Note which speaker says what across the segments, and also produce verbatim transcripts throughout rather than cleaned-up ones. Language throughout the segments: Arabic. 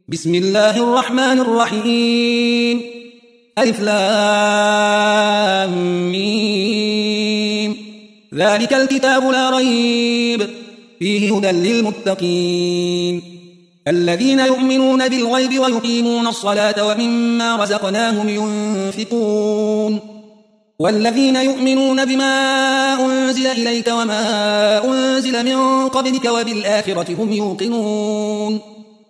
Speaker 1: بسم الله الرحمن الرحيم. ألف لام ميم. ذلك الكتاب لا ريب فيه هدى للمتقين الذين يؤمنون بالغيب ويقيمون الصلاة ومما رزقناهم ينفقون والذين يؤمنون بما أنزل إليك وما أنزل من قبلك وبالآخرة هم يوقنون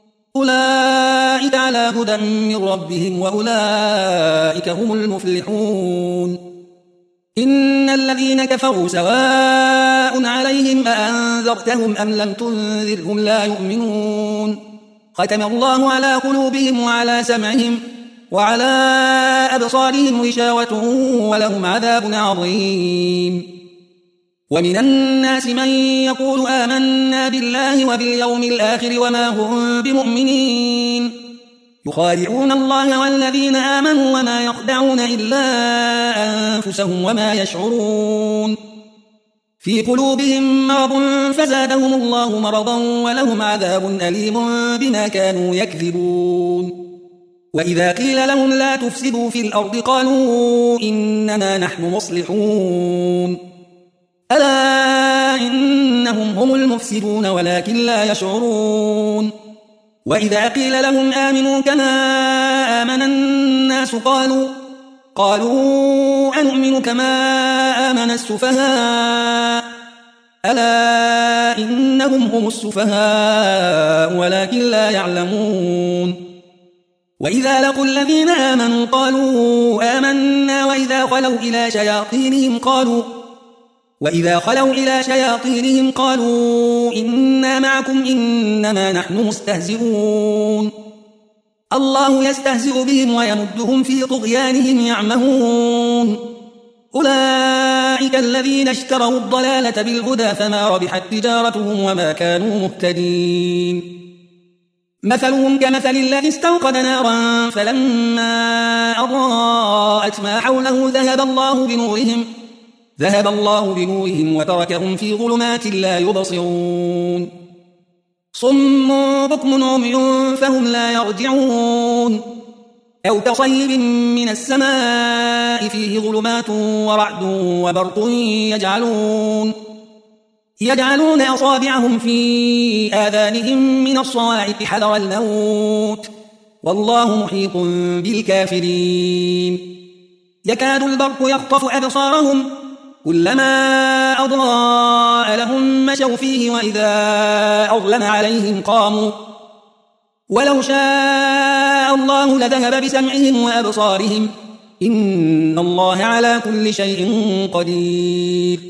Speaker 1: أولئك على هدى من ربهم وأولئك هم المفلحون. إن الذين كفروا سواء عليهم أأنذرتهم أم لم تنذرهم لا يؤمنون ختم الله على قلوبهم وعلى سمعهم وعلى أبصارهم غشاوة ولهم عذاب عظيم. ومن الناس من يقول آمنا بالله وباليوم الآخر وما هم بمؤمنين يخادعون الله والذين آمنوا وما يخدعون إلا أنفسهم وما يشعرون في قلوبهم مرض فزادهم الله مرضا ولهم عذاب أليم بما كانوا يكذبون. وإذا قيل لهم لا تفسدوا في الأرض قالوا إنما نحن مصلحون ألا إنهم هم المفسدون ولكن لا يشعرون. وإذا قيل لهم آمنوا كما آمن الناس قالوا قالوا أنؤمن كما آمن السفهاء ألا إنهم هم السفهاء ولكن لا يعلمون. وإذا لقوا الذين آمنوا قالوا آمنا وإذا خلوا إلى شياطينهم قالوا وإذا خلوا إلى شياطينهم قالوا إنا معكم إنما نحن مستهزئون الله يستهزئ بهم ويمدهم في طغيانهم يعمهون أولئك الذين اشتروا الضلالة بالهدى فما ربحت تجارتهم وما كانوا مهتدين. مثلهم كمثل الذي استوقد نارا فلما أضاءت ما حوله ذهب الله بنورهم ذهب الله بنورهم وتركهم في ظلمات لا يبصرون صم بكم عمي فهم لا يرجعون أو كصيب من السماء فيه ظلمات ورعد وبرق يجعلون يجعلون أصابعهم في آذانهم من الصواعق حذر الموت والله محيط بالكافرين. يكاد البرق يخطف أبصارهم كلما أضاء لهم مشوا فيه وإذا أظلم عليهم قاموا ولو شاء الله لذهب بسمعهم وأبصارهم إن الله على كل شيء قدير.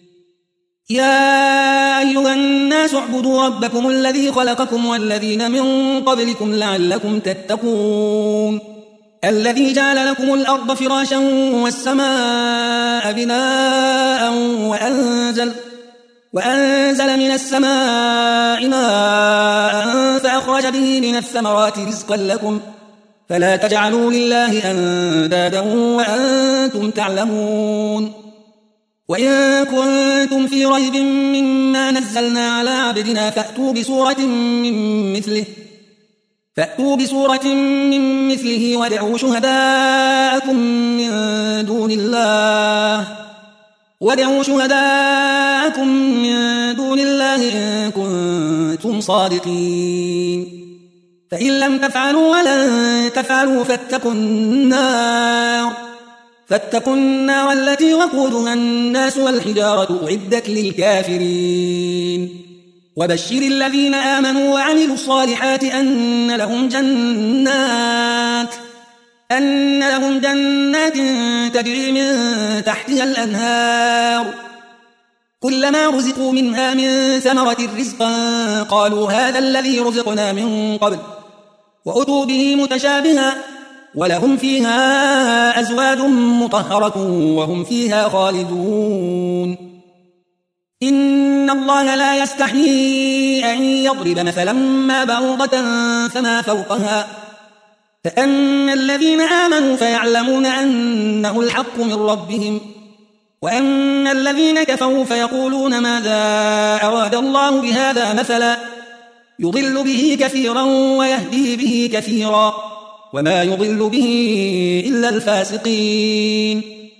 Speaker 1: يا أيها الناس اعبدوا ربكم الذي خلقكم والذين من قبلكم لعلكم تتقون الذي جعل لكم الأرض فراشا والسماء بناء وأنزل, وأنزل من السماء ماء فأخرج به من الثمرات رزقا لكم فلا تجعلوا لله أندادا وأنتم تعلمون. وإن كنتم في ريب مما نزلنا على عبدنا فأتوا بسورة من مثله فأتوا بسورة من مثله وادعوا شهداءكم من دون الله وادعوا شهداءكم من دون الله إن كنتم صادقين فإن لم تفعلوا ولن تفعلوا فاتقوا النار فاتقوا النار التي وقودها الناس والحجارة أعدت للكافرين. وبشر الذين آمنوا وعملوا الصالحات أن لهم جنات أن لهم جنات تجري من تحتها الأنهار كلما رزقوا منها من ثمرة رزقا قالوا هذا الذي رزقنا من قبل وأتوا به متشابها ولهم فيها أزواج مطهرة وهم فيها خالدون. إن الله لا يستحيي أن يضرب مثلا ما بعوضة فما فوقها فأما الذين آمنوا فيعلمون أنه الحق من ربهم وأما الذين كفروا فيقولون ماذا أراد الله بهذا مثلا يضل به كثيرا ويهدي به كثيرا وما يضل به إلا الفاسقين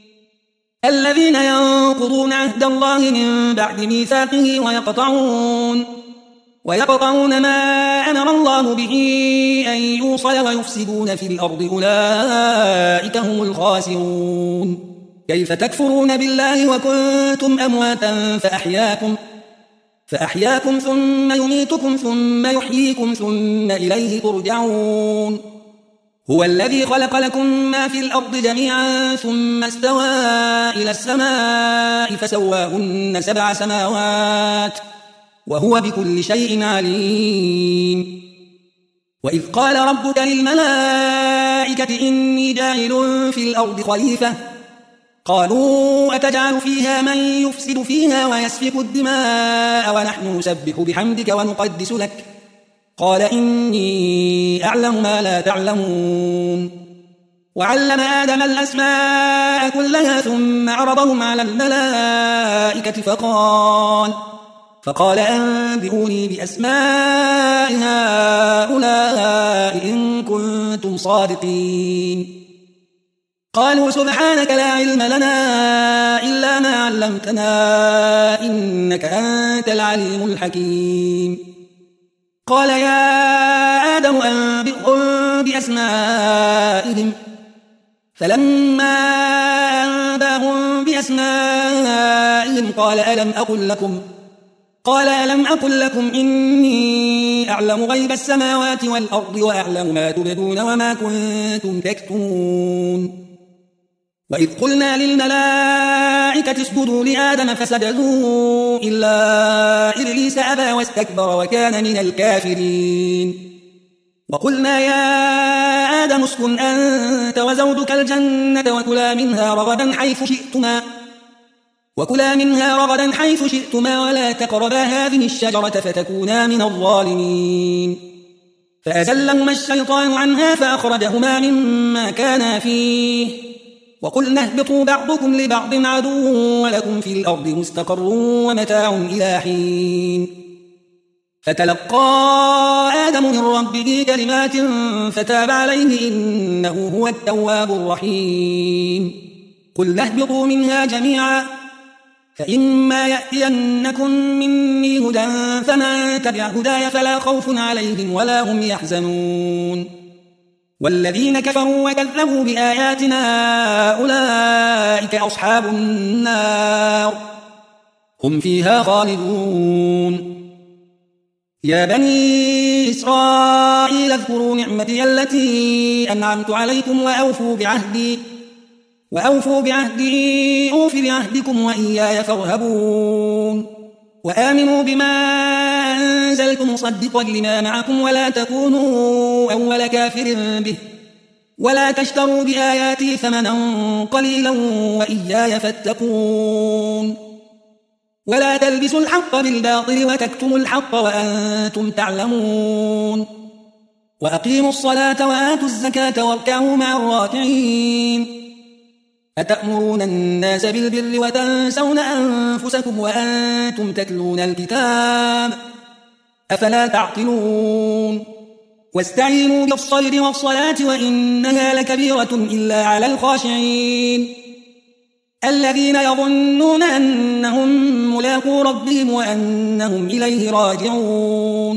Speaker 1: الذين ينقضون عهد الله من بعد ميثاقه ويقطعون ويقطعون ما أمر الله به أن يوصل ويفسدون في الأرض أولئك هم الخاسرون كيف تكفرون بالله وكنتم أمواتا فأحياكم فأحياكم ثم يميتكم ثم يحييكم ثم إليه ترجعون هو الذي خلق لكم ما في الأرض جميعا ثم استوى إلى السماء فسواهن سبع سماوات وهو بكل شيء عليم وإذ قال ربك للملائكة إني جاعل في الأرض خليفة قالوا أتجعل فيها من يفسد فيها ويسفك الدماء ونحن نسبح بحمدك ونقدس لك قال إني أعلم ما لا تعلمون وعلم آدم الأسماء كلها ثم عرضهم على الملائكة فقال فقال أنبئوني بأسماء هؤلاء إن كنتم صادقين قالوا سبحانك لا علم لنا إلا ما علمتنا إنك أنت العليم الحكيم قال يا آدم أنبئهم بأسمائهم فلما أنباهم بأسمائهم قال ألم أقل لكم قال ألم أقل لكم إني أعلم غيب السماوات والأرض وأعلم ما تبدون وما كنتم تكتمون وإذ قلنا للملائكة اسجدوا لآدم فسجدوا إلا إبليس أبى واستكبر وكان من الكافرين وقلنا يا آدم اسكن أنت وزوجك الجنة وكلا منها رغدا حيث شئتما وكلا منها رغدا حيث شئتما ولا تقربا هذه الشجرة فتكونا من الظالمين فأزلهما الشيطان عنها فأخرجهما مما كانا فيه وقلنا اهبطوا بعضكم لبعض عدو ولكم في الأرض مستقر ومتاع إلى حين فتلقى آدم من ربه كلمات فتاب عليه إنه هو التواب الرحيم قلنا اهبطوا منها جميعا فإما يأتينكم مني هدى فمن تبع هداي فلا خوف عليهم ولا هم يحزنون والذين كفروا وكذبوا بآياتنا أولئك أصحاب النار هم فيها خالدون يا بني إسرائيل اذكروا نعمتي التي أنعمت عليكم وأوفوا بعهدي وأوفوا بعهدي أوف بعهدكم وإياي فارهبون وآمنوا بما أنزلت مصدقا لما معكم ولا تكونوا أول كافر به ولا تشتروا بآياتي ثمنا قليلا وإياي فاتقون ولا تلبسوا الحق بالباطل وتكتموا الحق وأنتم تعلمون وأقيموا الصلاة وآتوا الزكاة واركعوا مع الراكعين أتأمرون الناس بالبر وتنسون أنفسكم وأنتم تتلون الكتاب أفلا تعقلون واستعينوا بالصبر والصلاة وإنها لكبيرة إلا على الخاشعين الذين يظنون أنهم ملاقو ربهم وأنهم إليه راجعون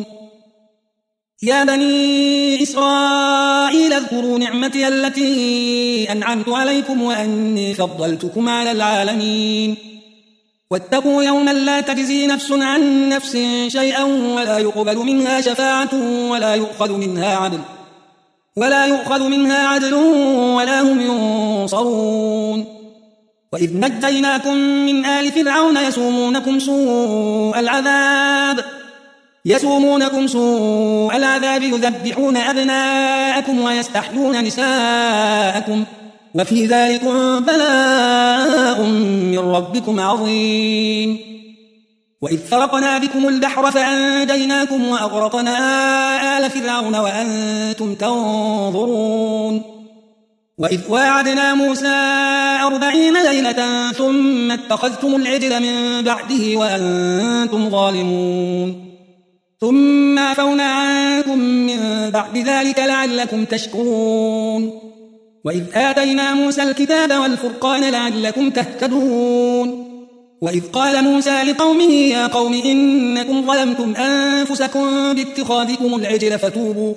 Speaker 1: يا بني إسرائيل اذكروا نعمتي التي أنعمت عليكم وأني فضلتكم على العالمين واتقوا يوما لا تجزي نفس عن نفس شيئا ولا يقبل منها شفاعة ولا يؤخذ منها عدل ولا يؤخذ منها عدل ولا هم ينصرون وإذ نجيناكم من آل فرعون يسومونكم سوء العذاب يسومونكم سوء العذاب يذبحون أبناءكم ويستحيون نساءكم وفي ذلكم بلاء من ربكم عظيم وإذ فرقنا بكم البحر فأنجيناكم وأغرقنا آل فرعون وأنتم تنظرون وإذ واعدنا موسى أربعين ليلة ثم اتخذتم العجل من بعده وأنتم ظالمون ثم عفونا عنكم من بعد ذلك لعلكم تشكرون وإذ آتينا موسى الكتاب والفرقان لعلكم تهتدون وإذ قال موسى لقومه يا قوم إنكم ظلمتم أنفسكم باتخاذكم العجل فتوبوا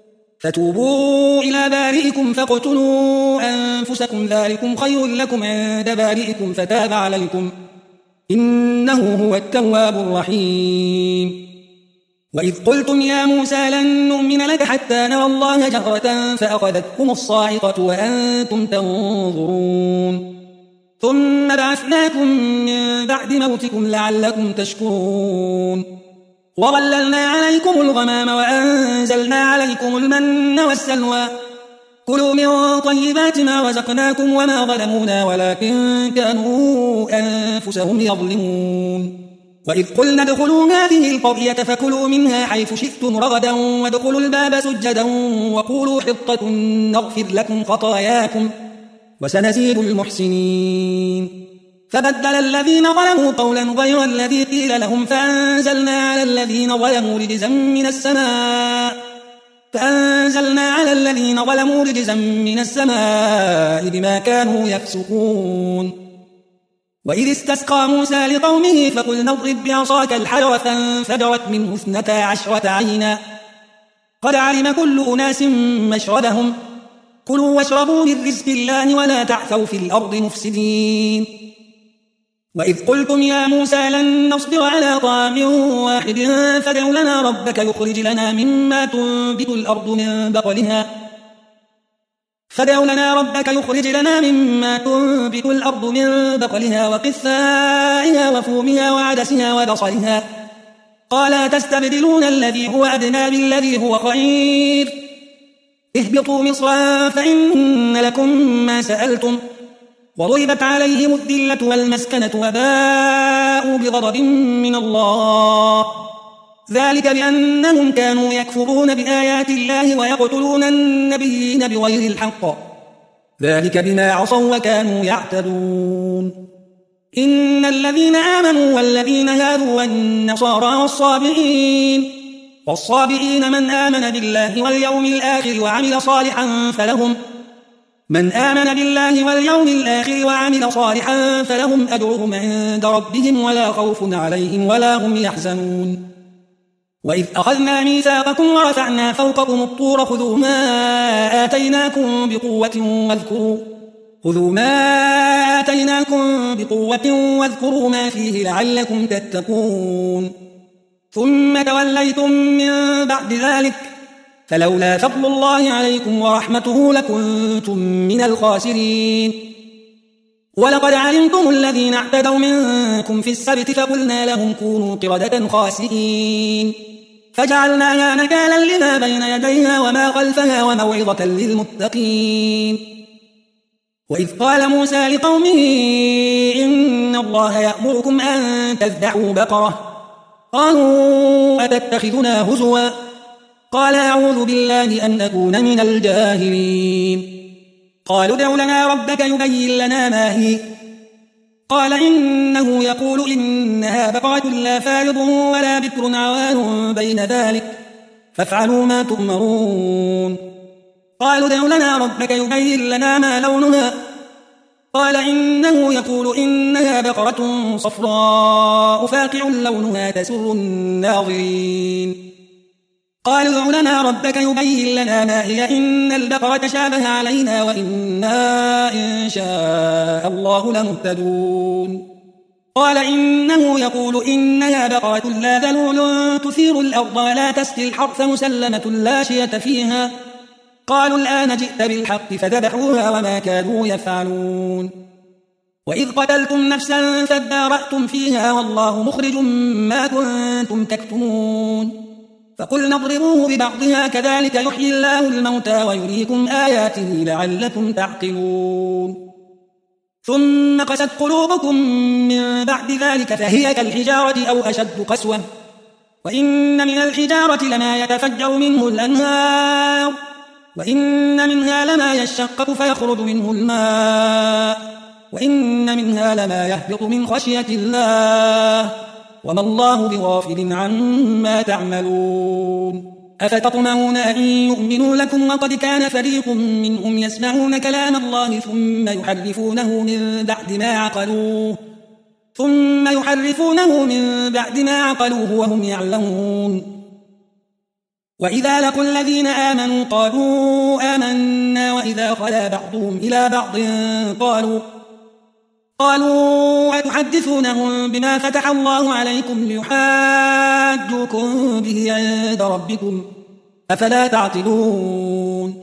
Speaker 1: فتوبوا إلى بارئكم فاقتلوا أنفسكم ذلكم خير لكم عند بارئكم فتاب عليكم إنه هو التواب الرحيم وإذ قلتم يا موسى لن نؤمن لك حتى نرى الله جهرة فأخذتكم الصاعقة وأنتم تنظرون ثم بعثناكم من بعد موتكم لعلكم تشكرون وظللنا عليكم الغمام وأنزلنا عليكم المن والسلوى كلوا من طيبات ما رزقناكم وما ظلمونا ولكن كانوا أنفسهم يظلمون وإذ قلنا ادخلوا هذه القرية فكلوا منها حيث شئتم رغدا وادخلوا الباب سجدا وقولوا حطة نغفر لكم خطاياكم وسنزيد المحسنين فبدل الذين ظلموا قولا غير الذي قيل لهم فأنزلنا على الذين ظلموا رجزا من السماء فأنزلنا على الذين ظلموا رجزا من السماء بما كانوا يفسقون وإذ استسقى موسى لقومه فقلنا اضرب بعصاك الحجر فانفجرت منه اثنتا عشرة عينا قد علم كل أناس مشربهم كلوا واشربوا من رزق الله ولا تعثوا في الأرض مفسدين وإذ قلتم يا موسى لن نصبر على طعام واحد فادع لنا ربك يخرج لنا مما تنبت الأرض من بقلها فادع لنا ربك يخرج لنا مما تنبت الأرض من بقلها وقثائها وفومها وعدسها وبصلها قال تستبدلون الذي هو أدنى بالذي هو خير اهبطوا مصرا فإن لكم ما سألتم وضربت عليهم الذلة والمسكنة وباءوا بغضب من الله ذلك بأنهم كانوا يكفرون بآيات الله ويقتلون النبيين بغير الحق ذلك بما عصوا وكانوا يعتدون إن الذين آمنوا والذين هادوا والنصارى والصابئين والصابئين من آمن بالله واليوم الآخر وعمل صالحا فلهم من آمن بالله واليوم الآخر وعمل صالحا فلهم أجرهم عند ربهم ولا خوف عليهم ولا هم يحزنون وإذ أخذنا ميثاقكم ورفعنا فوقكم الطور خذوا ما آتيناكم بقوة واذكروا خذوا ما آتيناكم بقوة واذكروا ما فيه لعلكم تتقون ثم توليتم من بعد ذلك فلولا فضل الله عليكم ورحمته لكنتم من الخاسرين ولقد علمتم الذين اعتدوا منكم في السبت فقلنا لهم كونوا قردة خاسئين فجعلناها نكالا لما بين يديها وما خلفها وموعظة للمتقين وإذ قال موسى لقومه إن الله يأمركم أن تذبحوا بقرة قالوا أتتخذنا هزوا قال أعوذ بالله أن أكون من الجاهلين قالوا ادع لنا ربك يبين لنا ما هي قال إنه يقول إنها بقرة لا فارض ولا بكر عوان بين ذلك فافعلوا ما تؤمرون قالوا ادع لنا ربك يبين لنا ما لونها قال إنه يقول إنها بقرة صفراء فاقع لونها تسر الناظرين قالوا ادع لنا ربك يبين لنا ما هي إن البقرة شابه علينا وإنا إن شاء الله لمهتدون قال إنه يقول إنها بقرة لا ذلول تثير الأرض ولا تسقي الحرث مسلمة لا شية فيها قالوا الآن جئت بالحق فذبحوها وما كانوا يفعلون وإذ قتلتم نفسا فادارأتم فيها والله مخرج ما كنتم تكتمون فقلنا اضربوه ببعضها كذلك يحيي الله الموتى ويريكم آياته لعلكم تعقلون ثم قست قلوبكم من بعد ذلك فهي كالحجارة أو أشد قسوة وإن من الحجارة لما يتفجر منه الأنهار وإن منها لما يشقق فيخرج منه الماء وإن منها لما يهبط من خشية الله وما الله بغافل عما تعملون أفتطمعون أن يؤمنوا لكم وقد كان فريق منهم يسمعون كلام الله ثم يحرفونه من بعد ما عقلوه ثم يحرفونه من بعد ما عقلوه وهم يعلمون وإذا لقوا الذين آمنوا قالوا آمنا وإذا خلا بعضهم إلى بعض قالوا قالوا أتحدثونهم بما فتح الله عليكم ليحاجوكم به عند ربكم أفلا تعقلون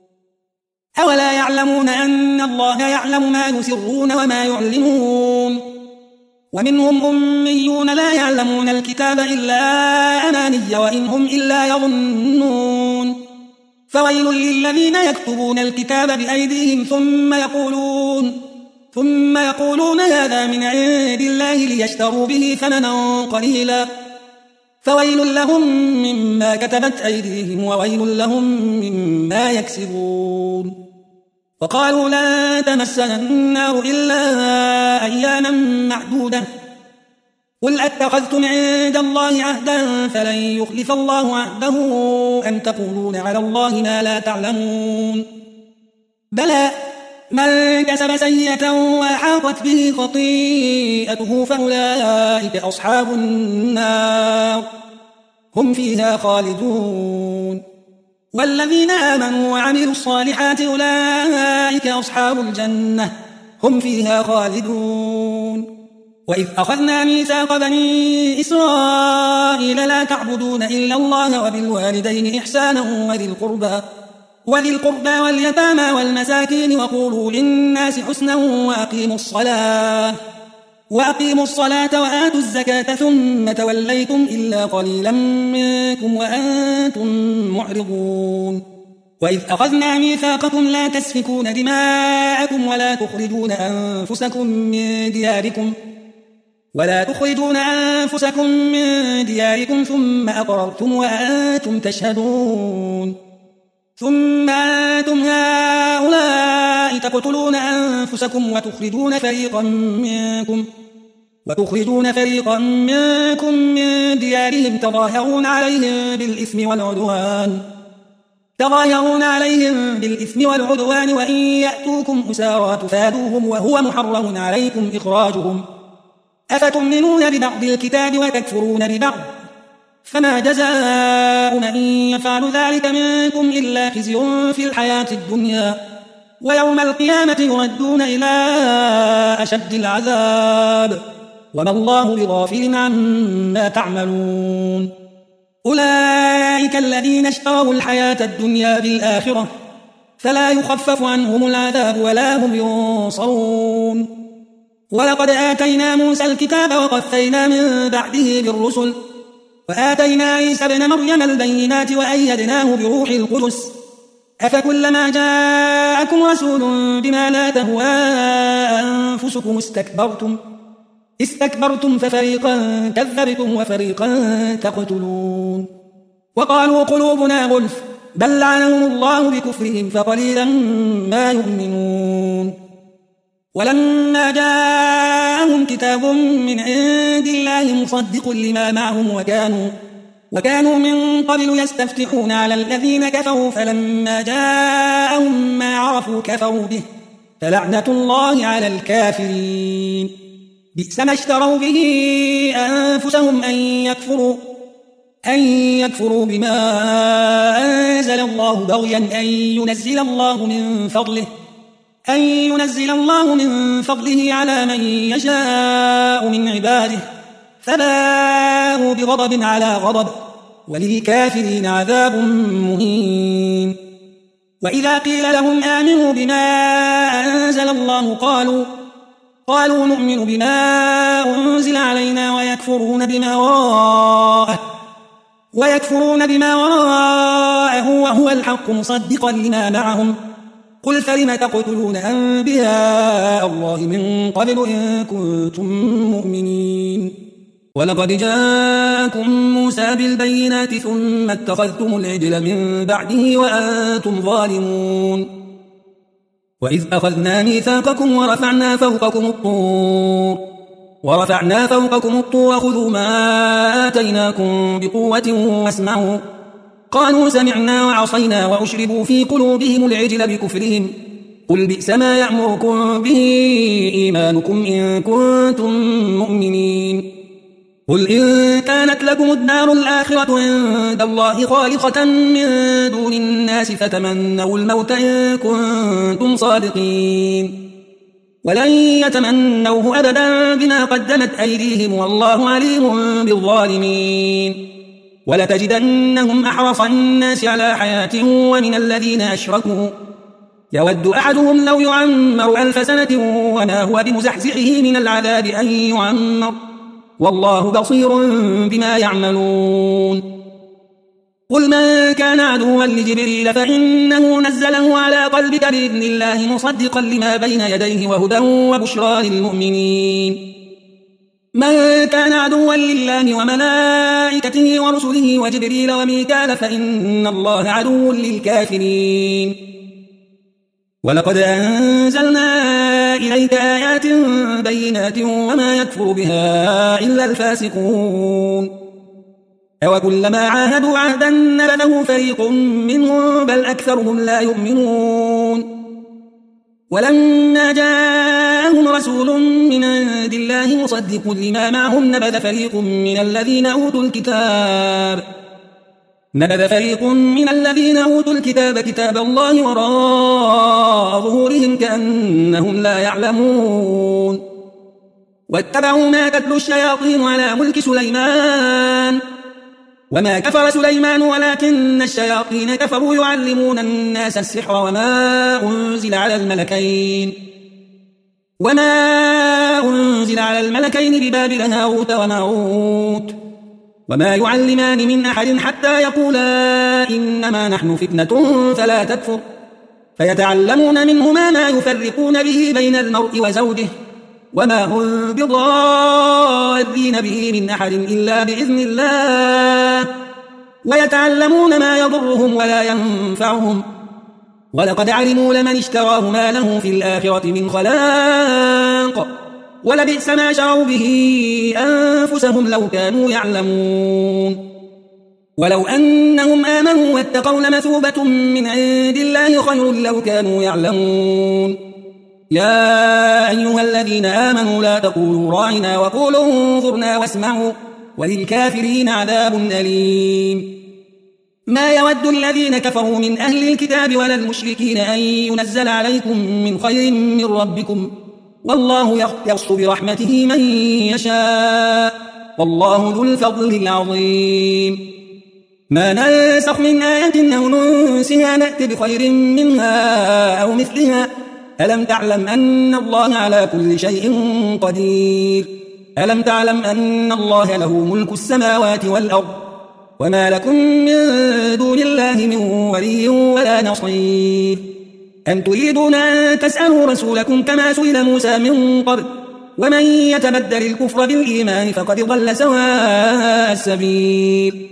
Speaker 1: أولا يعلمون أن الله يعلم ما يسرون وما يعلنون ومنهم أميون لا يعلمون الكتاب إلا أماني وإن هم إلا يظنون فويل للذين يكتبون الكتاب بأيديهم ثم يقولون ثم يقولون هذا من عند الله ليشتروا به ثمنا قليلا فويل لهم مما كتبت أيديهم وويل لهم مما يكسبون وقالوا لا تمسنا النار إلا أياما معدودة قل أتخذتم عند الله عهدا فلن يخلف الله عهده أن تقولون على الله ما لا تعلمون بلى من كسب سيئة وأحاطت به خطيئته فأولئك أصحاب النار هم فيها خالدون والذين آمنوا وعملوا الصالحات أولئك أصحاب الجنة هم فيها خالدون وإذ أخذنا ميثاق بني إسرائيل لا تعبدون إلا الله وبالوالدين إحسانا وذي القربى وذي القربى واليتامى والمساكين وقولوا للناس حسنا وأقيموا الصلاة وأقيموا الصلاة وآتوا الزكاة ثم توليتم إلا قليلا منكم وأنتم معرضون وإذ أخذنا ميثاقكم لا تسفكون دماءكم ولا تخرجون أنفسكم من دياركم ولا تخرجون أنفسكم من دياركم ثم أقررتم وأنتم تشهدون ثم أنتم هؤلاء تقتلون أنفسكم وتخرجون فريقا منكم وتخرجون فريقا منكم من ديارهم تظاهرون عليهم بالإثم والعدوان تظاهرون عليهم بالإثم والعدوان وإن يأتوكم أسارى تفادوهم وهو محرم عليكم إخراجهم أفتؤمنون ببعض الكتاب وتكفرون ببعض فما جزاء من يفعل ذلك منكم إلا خزي في الحياة الدنيا ويوم القيامة يردون إلى أشد العذاب وما الله بغافل عما تعملون أولئك الذين اشتروا الحياة الدنيا بالآخرة فلا يخفف عنهم العذاب ولا هم ينصرون ولقد آتينا موسى الكتاب وقفينا من بعده بالرسل وآتينا عيسى ابن مريم البينات وأيدناه بروح القدس أفكلما جاءكم رسول بما لا تهوى أنفسكم استكبرتم استكبرتم ففريقا كذبتم وفريقا تقتلون وقالوا قلوبنا غلف بل لعنهم الله بكفرهم فقليلا ما يؤمنون ولما جاءهم كتاب من عند الله مصدق لما معهم وكانوا وكانوا من قبل يستفتحون على الذين كفروا فلما جاءهم ما عرفوا كفروا به فلعنة الله على الكافرين بئس ما اشتروا به أنفسهم أن يكفروا أن يكفروا بما أنزل الله بغيا أن ينزل الله من فضله أن ينزل الله من فضله على من يشاء من عباده فباءوا بغضب على غضب وللكافرين عذاب مهين وإذا قيل لهم آمنوا بما أنزل الله قالوا قالوا نؤمن بما أنزل علينا ويكفرون بما وراءه ويكفرون بما وراءه وهو الحق مصدقا لما معهم قل فلم تقتلون أنبياء الله من قبل إن كنتم مؤمنين ولقد جاءكم موسى بالبينات ثم اتخذتم العجل من بعده وأنتم ظالمون وإذ أخذنا ميثاقكم ورفعنا فوقكم الطور ورفعنا فوقكم الطور خذوا ما آتيناكم بقوة واسمعوا قالوا سمعنا وعصينا وأشربوا في قلوبهم العجل بكفرهم قل بئس ما يأمركم به إيمانكم إن كنتم مؤمنين قل إن كانت لكم الدار الآخرة عند الله خالصة من دون الناس فتمنوا الموت إن كنتم صادقين ولن يتمنوه أبدا بما قدمت أيديهم والله عليم بالظالمين ولتجدنهم أحرص الناس على حياة ومن الذين أشركوا يود أحدهم لو يعمر ألف سنة وما هو بمزحزحه من العذاب أن يعمر والله بصير بما يعملون قل من كان عدوا لجبريل فإنه نزله على قلبك بإذن الله مصدقا لما بين يديه وهدى وبشرى للمؤمنين من كان عدوا لله وملائكته ورسله وجبريل وميكال فإن الله عدو للكافرين ولقد أنزلنا إليك آيات بينات وما يكفر بها إلا الفاسقون أوكلما عاهدوا عهدا نبذه فريق منهم بل أكثرهم لا يؤمنون ولما جاءهم رسول من عند الله مصدق لما معهم نبذ فريق من الذين أوتوا الكتاب نبذ فريق من الذين أوتوا الكتاب كتاب الله وراء ظهورهم كأنهم لا يعلمون واتبعوا ما تتلو الشياطين على ملك سليمان وما كفر سليمان ولكن الشياطين كفروا يعلمون الناس السحر وما أنزل على الملكين وما أنزل على الملكين ببابل هاروت وماروت وما يعلمان من أحد حتى يقولا إنما نحن فتنة فلا تكفر فيتعلمون منهما ما يفرقون به بين المرء وزوجه وما هم بضارين به من أحد إلا بإذن الله ويتعلمون ما يضرهم ولا ينفعهم ولقد علموا لمن اشتراه ما له في الآخرة من خلاق ولبئس ما شروا به أنفسهم لو كانوا يعلمون ولو أنهم آمنوا واتقوا لمثوبة من عند الله خير لو كانوا يعلمون يا أيها الذين آمنوا لا تقولوا راعنا وقولوا انظرنا واسمعوا وللكافرين عذاب أليم ما يود الذين كفروا من أهل الكتاب ولا المشركين أن ينزل عليكم من خير من ربكم والله يختص برحمته من يشاء والله ذو الفضل العظيم ما ننسخ من آية أو ننسها نأتي بخير منها أو مثلها ألم تعلم أن الله على كل شيء قدير ألم تعلم أن الله له ملك السماوات والأرض وما لكم من دون الله من ولي ولا نصير أم تريدون أن تسألوا رسولكم كما سئل موسى من قبل ومن يتبدل الكفر بالإيمان فقد ضل سواء السبيل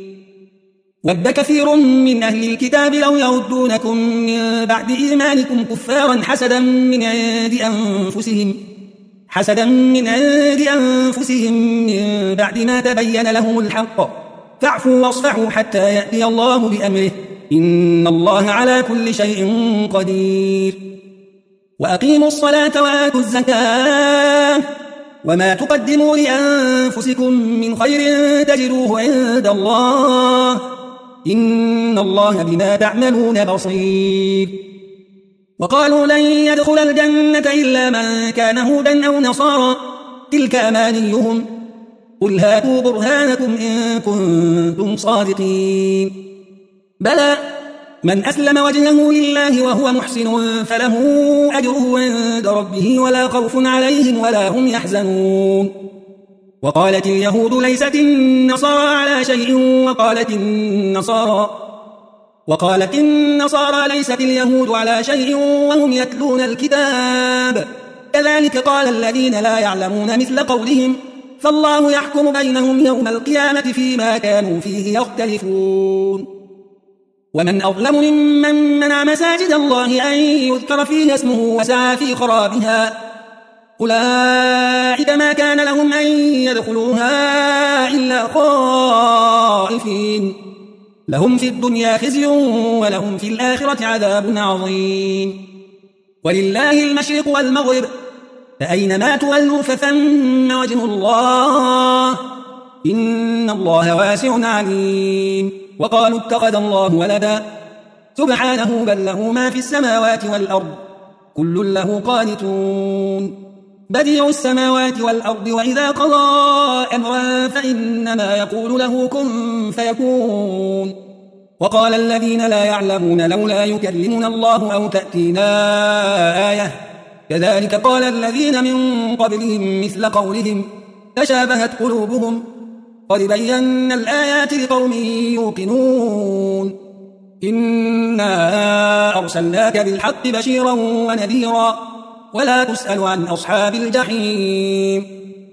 Speaker 1: ود كثير من أهل الكتاب لو يردونكم من بعد إيمانكم كفارا حسدا من عند أنفسهم حسدا من عند أنفسهم من بعد ما تبين لهم الحق فاعفوا واصفحوا حتى يأتي الله بأمره إن الله على كل شيء قدير وأقيموا الصلاة وآتوا الزكاة وما تقدموا لأنفسكم من خير تجدوه عند الله إن الله بما تعملون بصير وقالوا لن يدخل الجنة إلا من كان هودا أو نصارى تلك أمانيهم قل هاتوا برهانكم إن كنتم صادقين بلى من أسلم وجهه لله وهو محسن فله أجره عند ربه ولا خوف عليهم ولا هم يحزنون وقالت اليهود ليست النصارى على شيء وقالت النصارى وقالت النصارى ليست اليهود على شيء وهم يتلون الكتاب كذلك قال الذين لا يعلمون مثل قولهم فالله يحكم بينهم يوم القيامة فيما كانوا فيه يختلفون ومن أظلم ممن منع مساجد الله أن يذكر فيها اسمه وسعى في خرابها أولئك ما كان لهم أن يدخلوها إلا خائفين لهم في الدنيا خزي ولهم في الآخرة عذاب عظيم ولله المشرق والمغرب فأينما تولوا فثم وجه الله إن الله واسع عليم وقالوا اتخذ الله ولدا سبحانه بل له ما في السماوات والأرض كل له قانتون بديع السماوات والأرض وإذا قضى أمرا فإنما يقول له كن فيكون وقال الذين لا يعلمون لولا يكلمنا الله أو تأتينا آية كذلك قال الذين من قبلهم مثل قولهم تشابهت قلوبهم قد بينا الآيات لقوم يوقنون إنا أرسلناك بالحق بشيرا ونذيرا ولا تسأل عن أصحاب الجحيم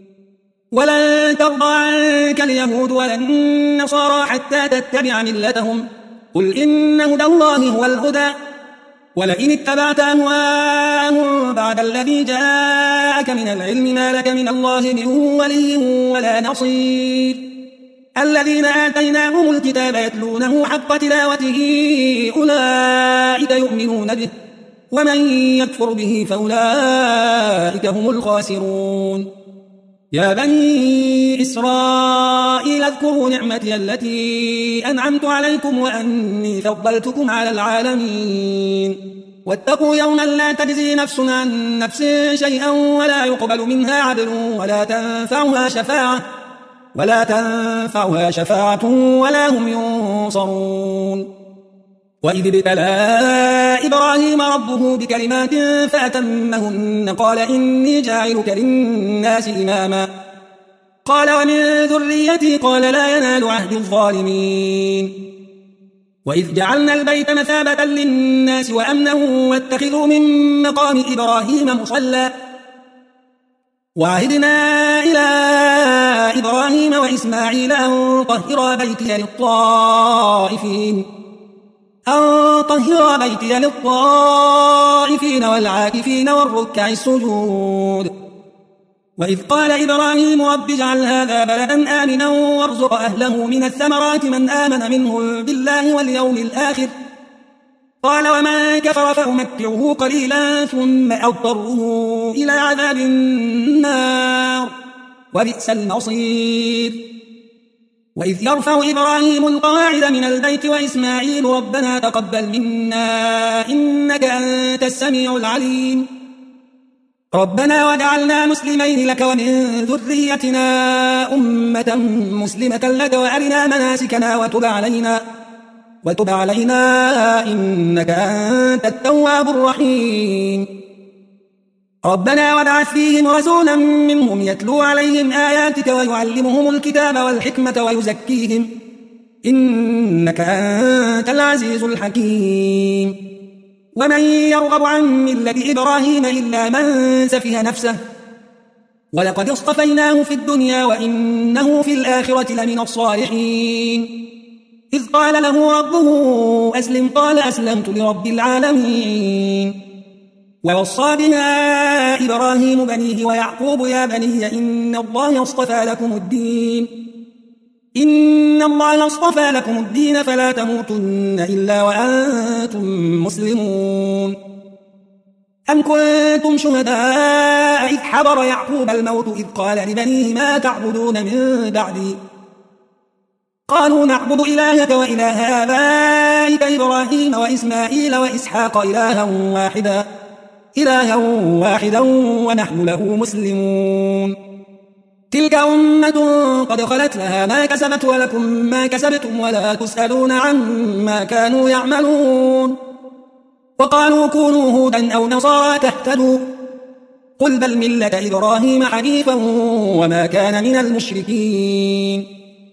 Speaker 1: ولن ترضى عنك اليهود ولا النصارى حتى تتبع ملتهم قل إن هدى الله هو الهدى ولئن اتبعت أهواءهم بعد الذي جاءك من العلم ما لك من الله من ولي ولا نصير الذين آتيناهم الكتاب يتلونه حق تلاوته أولئك يؤمنون به ومن يكفر به فأولئك هم الخاسرون يا بني إسرائيل اذكروا نعمتي التي أنعمت عليكم وأني فضلتكم على العالمين واتقوا يوما لا تجزي نفس عن نفس شيئا ولا يقبل منها عدل ولا تنفعها شفاعة ولا تنفعها شفاعة ولا هم ينصرون وإذ ابتلى إبراهيم ربه بكلمات فأتمهن قال إني جاعلك للناس إماما قال ومن ذريتي قال لا ينال عهد الظالمين وإذ جعلنا البيت مثابة للناس وأمنا واتخذوا من مقام إبراهيم مصلى وعهدنا إلى إبراهيم وإسماعيل أن طهرا بيتي للطائفين أن طهر بيتي للطائفين والعاكفين والركع السجود وإذ قال إبراهيم رب اجعل هذا بلدا آمنا وارزق أهله من الثمرات من آمن منهم بالله واليوم الآخر قال ومن كفر فأمتعه قليلا ثم أضطره إلى عذاب النار وبئس المصير وإذ يرفع إبراهيم القواعد من البيت وإسماعيل ربنا تقبل منا إنك أنت السميع العليم ربنا وجعلنا مسلمين لك ومن ذريتنا أمة مسلمة لك وأرنا مناسكنا وتب علينا وتب علينا إنك أنت التواب الرحيم ربنا وابعث فيهم رسولا منهم يتلو عليهم آياتك ويعلمهم الكتاب والحكمة ويزكيهم إنك أنت العزيز الحكيم ومن يرغب عن ملة إبراهيم إلا من سفه نفسه ولقد اصطفيناه في الدنيا وإنه في الآخرة لمن الصالحين إذ قال له ربه أسلم قال أسلمت لرب العالمين ووصى بها إبراهيم بنيه ويعقوب يا بني إن الله اصطفى لكم الدين إن الله اصطفى لكم الدين فلا تموتن إلا وأنتم مسلمون أم كنتم شهداء إذ حضر يعقوب الموت إذ قال لبنيه ما تعبدون من بعدي قالوا نعبد إلهك وإله آبائك إبراهيم وإسماعيل وإسحاق إلها واحدا إلها واحدا ونحن له مسلمون تلك أمة قد خلت لها ما كسبت ولكم ما كسبتم ولا تسألون عما كانوا يعملون وقالوا كونوا هودا أو نصارى تهتدوا قل بل ملة إبراهيم حنيفا وما كان من المشركين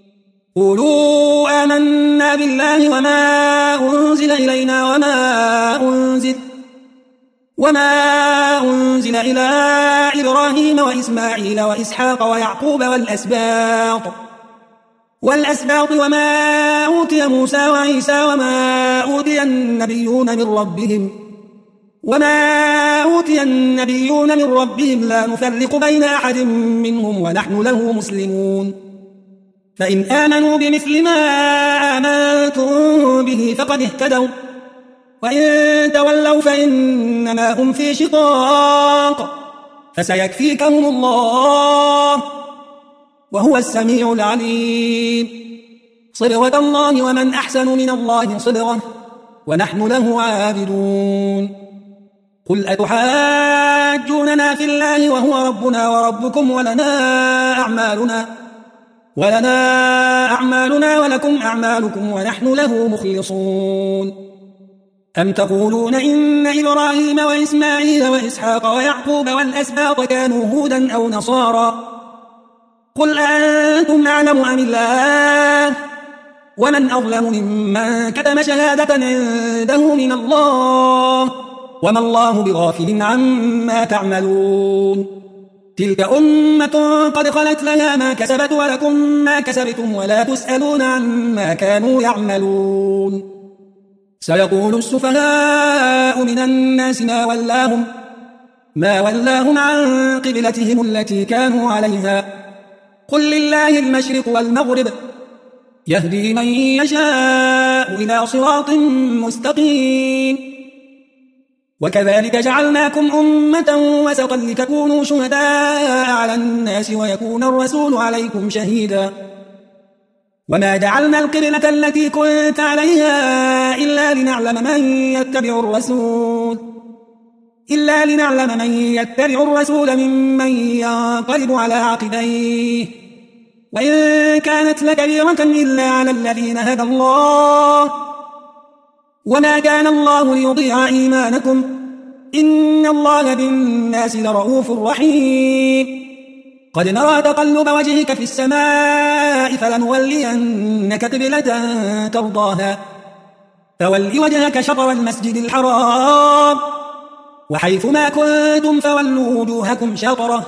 Speaker 1: قولوا آمنا بالله وما أنزل إلينا وما أنزل وما أنزل إلى إبراهيم وإسماعيل وإسحاق ويعقوب والأسباط والأسباط وما أوتي موسى وعيسى وما أوتي النبيون من ربهم وما أوتي النبيون من ربهم لا نفرق بين أحد منهم ونحن له مسلمون فإن آمنوا بمثل ما آمنتم به فقد اهتدوا وإن تولوا فإنما هم في شقاق فسيكفيكهم الله وهو السميع العليم صبغة الله ومن أحسن من الله صبغة ونحن له عابدون قل أتحاجوننا في الله وهو ربنا وربكم ولنا أعمالنا ولنا أعمالنا ولكم أعمالكم ونحن له مخلصون أم تقولون إن إبراهيم وإسماعيل وإسحاق ويعقوب والأسباط كانوا هودا أو نصارى قل أنتم أعلم أم الله ومن أظلم ممن كتم شهادة عنده من الله وما الله بغافل عما تعملون تلك أمة قد خلت لها ما كسبت ولكم ما كسبتم ولا تسألون عما كانوا يعملون سيقول السفهاء من الناس ما ولاهم ما ولاهم عن قبلتهم التي كانوا عليها قل لله المشرق والمغرب يهدي من يشاء إلى صراط مستقيم وكذلك جعلناكم أمة وسطا لتكونوا شهداء على الناس ويكون الرسول عليكم شهيدا وما جعلنا القبلة التي كنت عليها إلا لنعلم من يتبع الرسول إلا لنعلم من يتبع الرسول ممن ينقلب على عقبيه وإن كانت لكبيرة إلا على الذين هدى الله وما كان الله ليضيع إيمانكم إن الله بالناس لرؤوف رحيم قد نرى تقلب وجهك في السماء فلنولينك قبلة ترضاها فول وجهك شطر المسجد الحرام وحيث ما كنتم فولوا وجوهكم شطره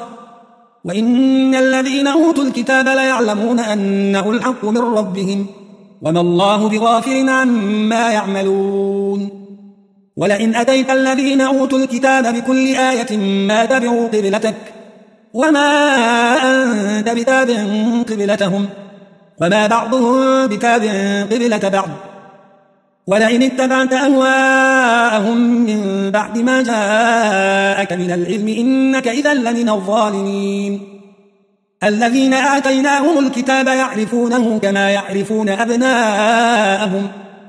Speaker 1: وإن الذين أوتوا الكتاب ليعلمون أنه الحق من ربهم وما الله بغافل عما يعملون ولئن أتيت الذين أوتوا الكتاب بكل آية ما تبعوا قبلتك وما أنت بتابع قبلتهم وما بعضهم بتابع قبلة بعض ولئن اتبعت أهواءهم من بعد ما جاءك من العلم إنك إذا لمن الظالمين الذين آتيناهم الكتاب يعرفونه كما يعرفون أبناءهم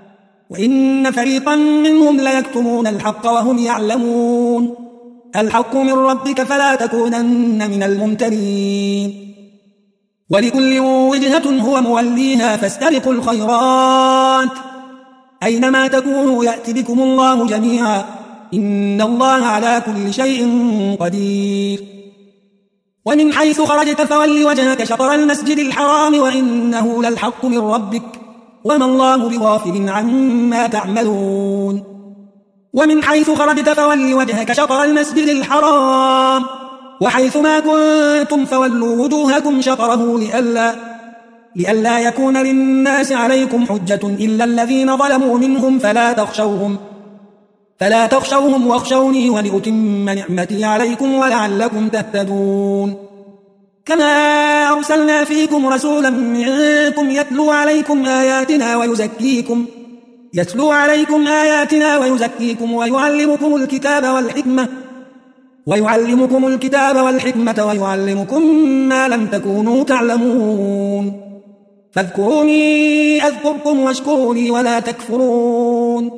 Speaker 1: وإن فريقا منهم ليكتمون الحق وهم يعلمون الحق من ربك فلا تكونن من الممترين ولكل وجهة هو موليها فاستبقوا الخيرات أينما تكونوا يأتي بكم الله جميعا إن الله على كل شيء قدير ومن حيث خرجت فول وجهك شطر المسجد الحرام وإنه للحق من ربك وما الله بغافل عما تعملون ومن حيث خرجت فول وجهك شطر المسجد الحرام وحيث ما كنتم فولوا وجوهكم شطره لئلا لئلا يكون للناس عليكم حجة إلا الذين ظلموا منهم فلا تخشوهم فلا تخشوهم واخشوني ولأتم نعمتي عليكم ولعلكم تهتدون كما أرسلنا فيكم رسولا منكم يتلو عليكم آياتنا ويزكيكم يتلو عليكم آياتنا ويزكيكم ويعلمكم الكتاب والحكمة ويعلمكم الكتاب والحكمة ويعلمكم ما لم تكونوا تعلمون فاذكروني أذكركم واشكروا لي ولا تكفرون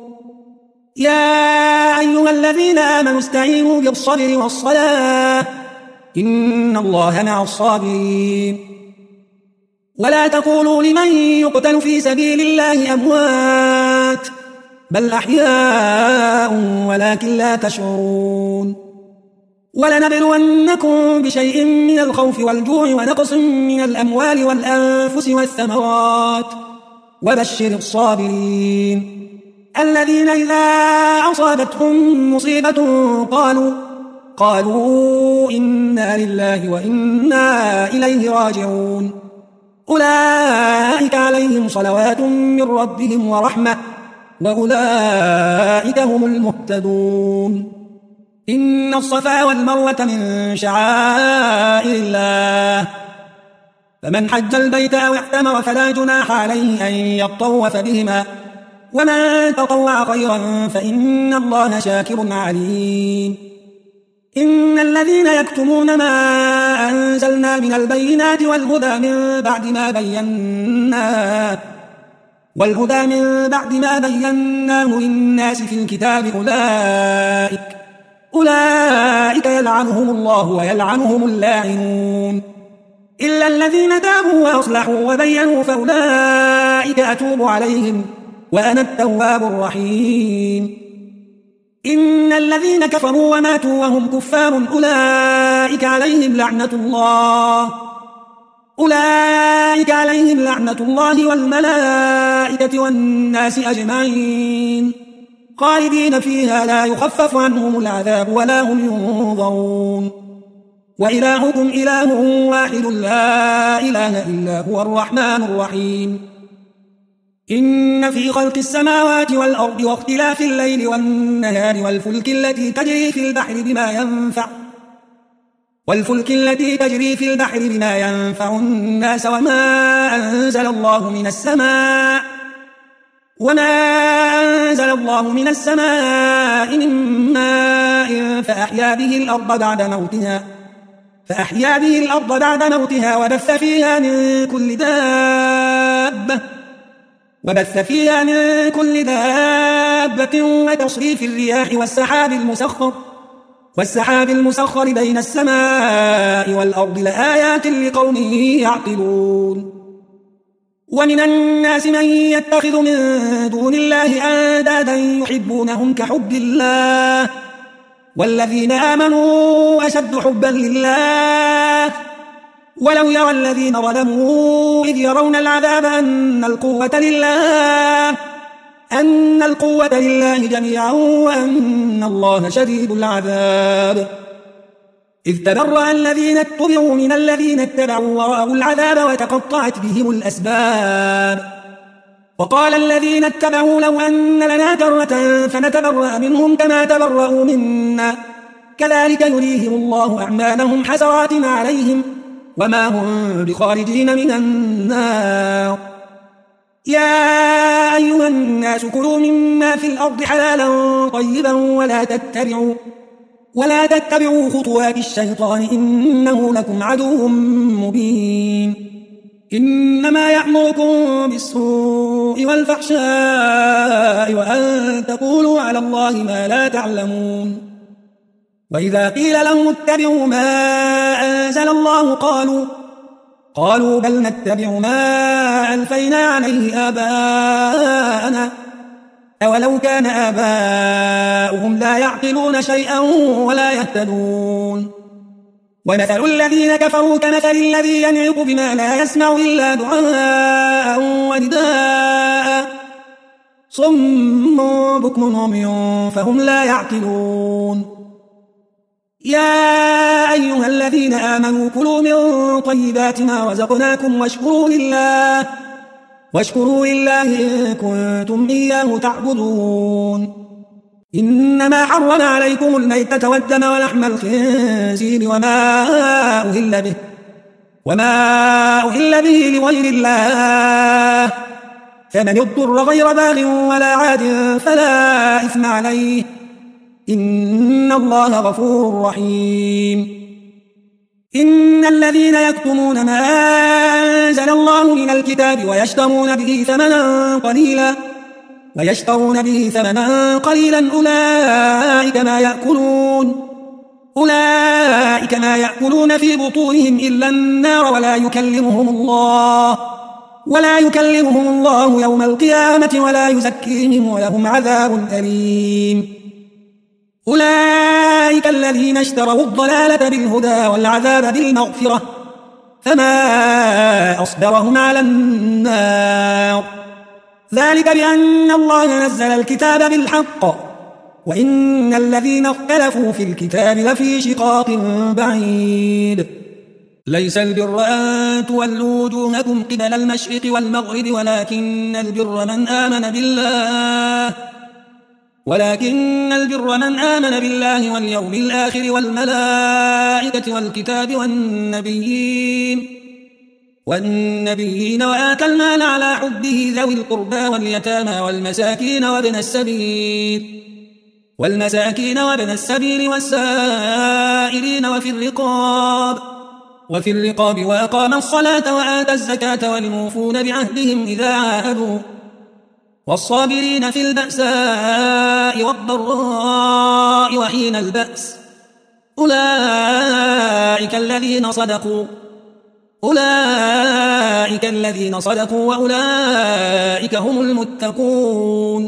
Speaker 1: يا أيها الذين آمنوا استعينوا بالصبر والصلاة إن الله مع الصابرين ولا تقولوا لمن يقتل في سبيل الله أموات بل أحياء ولكن لا تشعرون ولنبلونكم بشيء من الخوف والجوع ونقص من الأموال والأنفس والثمرات وبشر الصابرين الذين إذا أصابتهم مصيبة قالوا قالوا إنا لله وإنا إليه راجعون أولئك عليهم صلوات من ربهم ورحمة وأولئك هم المهتدون إن الصفا والمروة من شعائر الله فمن حج البيت أو اعتمر فلا جناح عليه أن يطوف بهما ومن تطوع خيرا فإن الله شاكر عليم إن الذين يكتمون ما أنزلنا من البينات والهدى من بعد ما بيناه والهدى من بعد ما بيناه للناس في الكتاب أولئك أولئك يلعنهم الله ويلعنهم اللاعنون إلا الذين تابوا وأصلحوا وبينوا فأولئك أتوب عليهم وأنا التواب الرحيم إن الذين كفروا وماتوا وهم كفار أولئك عليهم لعنة الله أولئك عليهم لعنة الله والملائكة والناس أجمعين خالدين فيها لا يخفف عنهم العذاب ولا هم ينظرون وإلهكم إله واحد لا إله إلا هو الرحمن الرحيم إن في خلق السماوات والأرض واختلاف الليل والنهار والفلك التي تجري في البحر بما ينفع والفلك التي تجري في البحر بما ينفع الناس وما أنزل الله من السماء وما أنزل الله من السماء من ماء فأحيا به الأرض بعد موتها فأحيا به الأرض بعد موتها وبث فيها من كل دابة وبث فيها من كل دابة وتصريف الرياح والسحاب المسخر والسحاب المسخر بين السماء والأرض لآيات لقوم يعقلون ومن الناس من يتخذ من دون الله أندادا يحبونهم كحب الله والذين آمنوا أشد حبا لله ولو يرى الذين ظلموا إذ يرون العذاب أن القوة لله أن القوة لله جميعا وأن الله شديد العذاب إذ تبرأ الذين اتبعوا من الذين اتبعوا ورأوا العذاب وتقطعت بهم الأسباب وقال الذين اتبعوا لو أن لنا كرة فنتبرأ منهم كما تبرأوا منا كذلك يريهم الله أعمالهم حسرات عليهم وما هم بخارجين من النار يا أيها الناس كلوا مما في الأرض حلالا طيبا ولا تتبعوا ولا تتبعوا خطوات الشيطان إنه لكم عدو مبين إنما يأمركم بالسوء والفحشاء وأن تقولوا على الله ما لا تعلمون وإذا قيل لهم اتبعوا ما أنزل الله قالوا قالوا بل نتبع ما ألفينا عليه آباءنا أولو كان آباؤهم لا يعقلون شيئا ولا يهتدون ومثل الذين كفروا كمثل الذي ينعق بما لا يسمع إلا دعاء ونداء صم بكم عمي فهم لا يعقلون يا أيها الذين آمنوا كلوا من طيبات ما رزقناكم واشكروا لله واشكروا لله إن كنتم إياه تعبدون إنما حرم عليكم الميتة والدم ولحم الخنزير وما أهل به وما أهل به لغير الله فمن اضطر غير باغ ولا عاد فلا إثم عليه إن الله غفور رحيم إن الذين يكتمون ما أنزل الله من الكتاب ويشترون به ثمنا قليلا ويشترون به ثمنا قليلا أولئك ما يأكلون أولئك ما يأكلون في بطونهم إلا النار ولا يكلمهم الله ولا يكلمهم الله يوم القيامة ولا يزكيهم ولهم عذاب أليم أولئك الذين اشتروا الضلالة بالهدى والعذاب بالمغفرة فما أصبرهم على النار ذلك بأن الله نزل الكتاب بالحق وإن الذين اختلفوا في الكتاب لفي شقاق بعيد ليس البر أن تولوا وجوهكم قبل المشرق والمغرب ولكن البر من آمن بالله ولكن البر من آمن بالله واليوم الآخر والملائكة والكتاب والنبيين والنبيين وآتى المال على حبه ذوي القربى واليتامى والمساكين وابن السبيل والمساكين وابن السبيل والسائلين وفي الرقاب وفي الرقاب وأقام الصلاة وآتى الزكاة والموفون بعهدهم إذا عاهدوا والصابرين في البأساء والضراء وحين البأس أولئك الذين صدقوا أولئك الذين صدقوا وأولئك هم المتقون.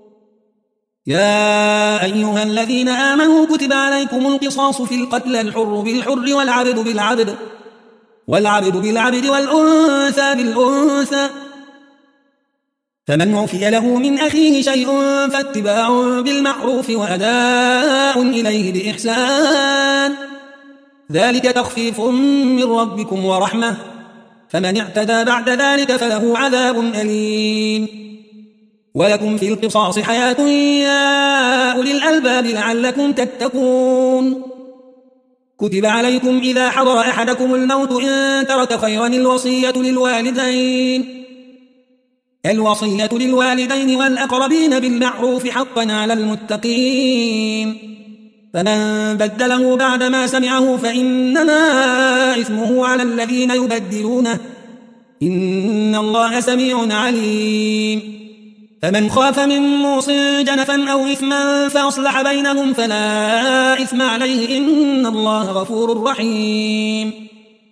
Speaker 1: يا أيها الذين آمنوا كتب عليكم القصاص في القتل الحر بالحر والعبد بالعبد والعبد بالعبد والأنثى بالأنثى فمن عفي له من أخيه شيء فاتباع بالمعروف وأداء إليه بإحسان ذلك تخفيف من ربكم ورحمة فمن اعتدى بعد ذلك فله عذاب أليم. ولكم في القصاص حياة يا أولي الألباب لعلكم تتقون. كتب عليكم إذا حضر أحدكم الموت إن ترك خيرا الوصية للوالدين الوصية للوالدين والأقربين بالمعروف حقا على المتقين فمن بدله بعدما سمعه فإنما إثمه على الذين يبدلونه إن الله سميع عليم. فمن خاف من موص جنفا أو إثما فأصلح بينهم فلا إثم عليه إن الله غفور رحيم.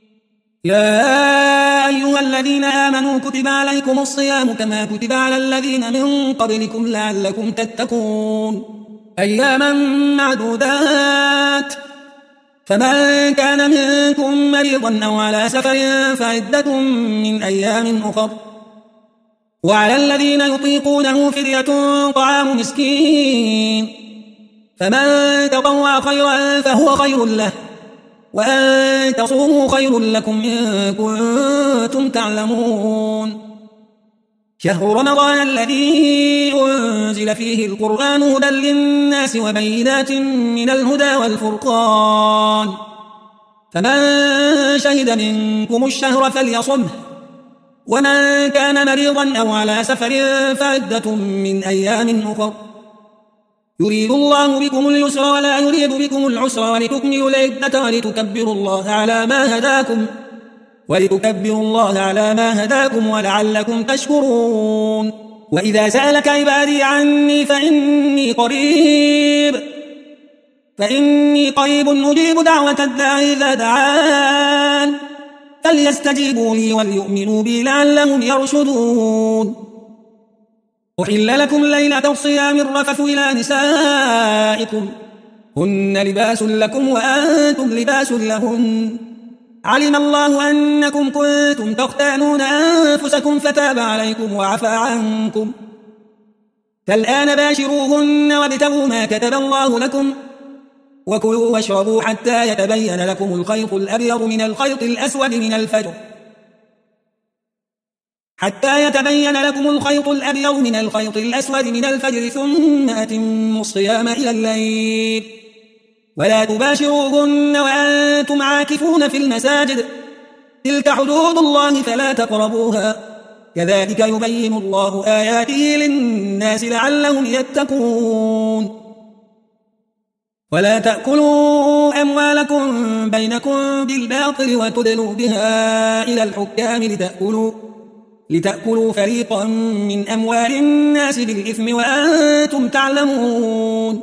Speaker 1: يا أيها الذين آمنوا كتب عليكم الصيام كما كتب على الذين من قبلكم لعلكم تتقون أياما معدودات فمن كان منكم مريضا أو على سفر فعدة من أيام أخر وعلى الذين يطيقونه فدية طعام مسكين فمن تطوع خيرا فهو خير له وأن تصوموا خير لكم إن كنتم تعلمون. شهر رمضان الذي أنزل فيه القرآن هدى للناس وبينات من الهدى والفرقان فمن شهد منكم الشهر فليصمه ومن كان مريضا أو على سفر فعدة من أيام أخر يريد الله بكم اليسر ولا يريد بكم العسر ولتكملوا العدة ولتكبروا الله على ما هداكم ولتكبروا الله على ما هداكم ولعلكم تشكرون. وإذا سألك عبادي عني فإني قريب فإني قريب أجيب دعوة الداعي إذا دعان فليستجيبوا لي وليؤمنوا بي لعلهم يرشدون. أحل لكم ليلة الصيام الرفث إلى نسائكم هن لباس لكم وأنتم لباس لهن علم الله أنكم كنتم تختانون أنفسكم فتاب عليكم وعفى عنكم فالآن باشروهن وابتغوا ما كتب الله لكم وكلوا واشربوا حتى يتبين لكم الخيط الأبيض من الخيط الأسود من الفجر حتى يتبين لكم الخيط الأبيض من الخيط الأسود من الفجر ثم أتموا الصيام إلى الليل ولا تباشروهن وأنتم عاكفون في المساجد تلك حدود الله فلا تقربوها كذلك يبين الله آياته للناس لعلهم يتقون. ولا تأكلوا أموالكم بينكم بالباطل وتدلوا بها إلى الحكام لتأكلوا لتأكلوا فريقا من أموال الناس بالإثم وأنتم تعلمون.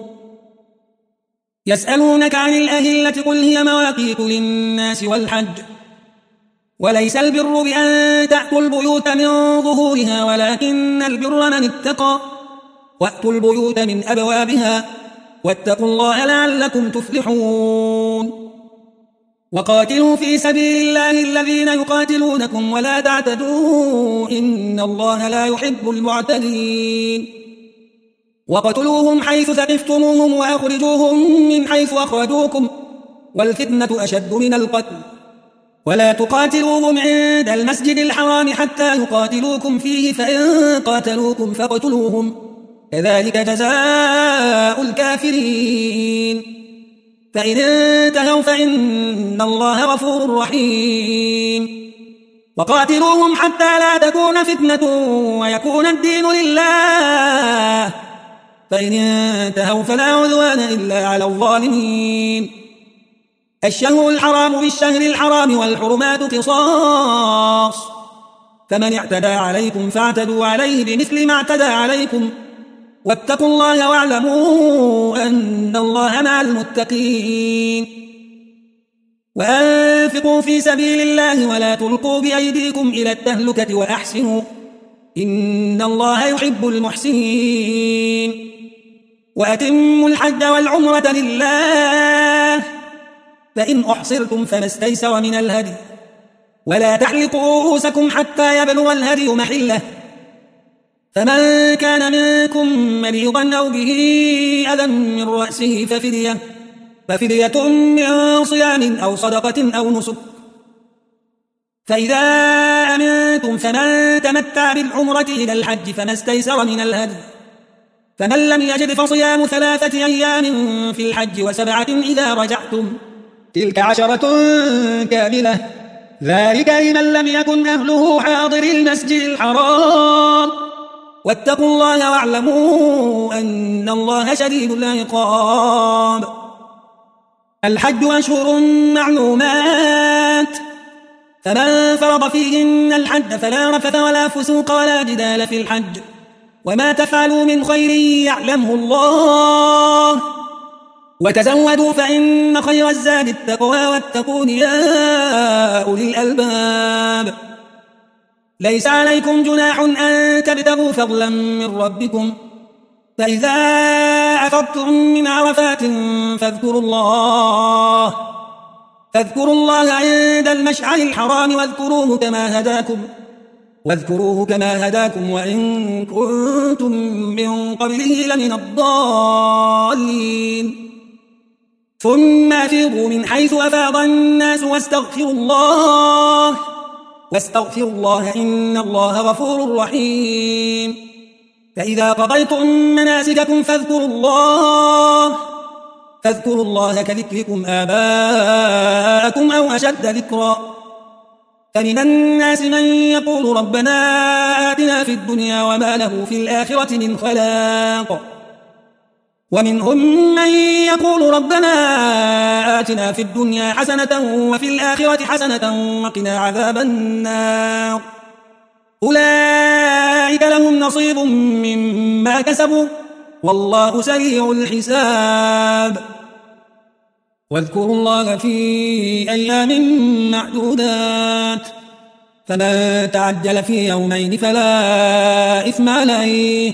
Speaker 1: يسألونك عن الأهلة قل هي مواقيت للناس والحج وليس البر بأن تأتوا البيوت من ظهورها ولكن البر من اتقى وأتوا البيوت من أبوابها واتقوا الله لعلكم تفلحون. وقاتلوا في سبيل الله الذين يقاتلونكم ولا تعتدوا إن الله لا يحب المعتدين. وقتلوهم حيث ثقفتموهم وأخرجوهم من حيث أخرجوكم والفتنة أشد من القتل ولا تقاتلوهم عند المسجد الحرام حتى يقاتلوكم فيه فإن قاتلوكم فاقتلوهم كذلك جزاء الكافرين. فإن انتهوا فإن الله غفور رحيم. وقاتلوهم حتى لا تكون فتنة ويكون الدين لله، فإن انتهوا فلا عدوان إلا على الظالمين. الشهر الحرام بالشهر الحرام والحرمات قصاص، فمن اعتدى عليكم فاعتدوا عليه بمثل ما اعتدى عليكم، واتقوا الله واعلموا أن الله مع المتقين. وأنفقوا في سبيل الله ولا تلقوا بأيديكم إلى التهلكة وأحسنوا إن الله يحب المحسنين. وأتموا الحج والعمرة لله، فإن أحصرتم فما استيسر من الهدي، ولا تحلقوا رؤوسكم حتى يبلغ الهدي محله، فمن كان منكم مريضا أو به أذى من رأسه ففدية ففدية من صيام أو صدقة أو نسك. فإذا أمنتم فمن تمتع بالعمرة إلى الحج فما استيسر من الهدي، فمن لم يجد فصيام ثلاثة أيام في الحج وسبعة إذا رجعتم، تلك عشرة كاملة، ذلك لمن لم يكن أهله حاضر المسجد الحرام. واتقوا الله واعلموا أن الله شديد العقاب. الحج أشهر معلومات، فمن فرض فيهن الحج فلا رفث ولا فسوق ولا جدال في الحج، وما تفعلوا من خير يعلمه الله، وتزودوا فإن خير الزاد التقوى واتقون يا أولي الألباب. ليس عليكم جناح أن تبتغوا فضلا من ربكم، فإذا أفضتم من عرفات فاذكروا الله فاذكروا الله عند المشعر الحرام واذكروه كما هداكم واذكروه كما هداكم وإن كنتم من قبله لمن الضالين. ثم أفيضوا من حيث أفاض الناس واستغفروا الله واستغفروا الله إن الله غفور رحيم. فإذا قضيتم مناسككم فاذكروا الله فاذكروا الله كذكركم آباءكم أو أشد ذكرا. فمن الناس من يقول ربنا آتنا في الدنيا وما له في الآخرة من خلاق، ومنهم من يقول ربنا آتنا في الدنيا حسنة وفي الآخرة حسنة وقنا عذاب النار. أولئك لهم نصيب مما كسبوا والله سريع الحساب. واذكروا الله في أيام معدودات، فمن تعجل في يومين فلا إثم عليه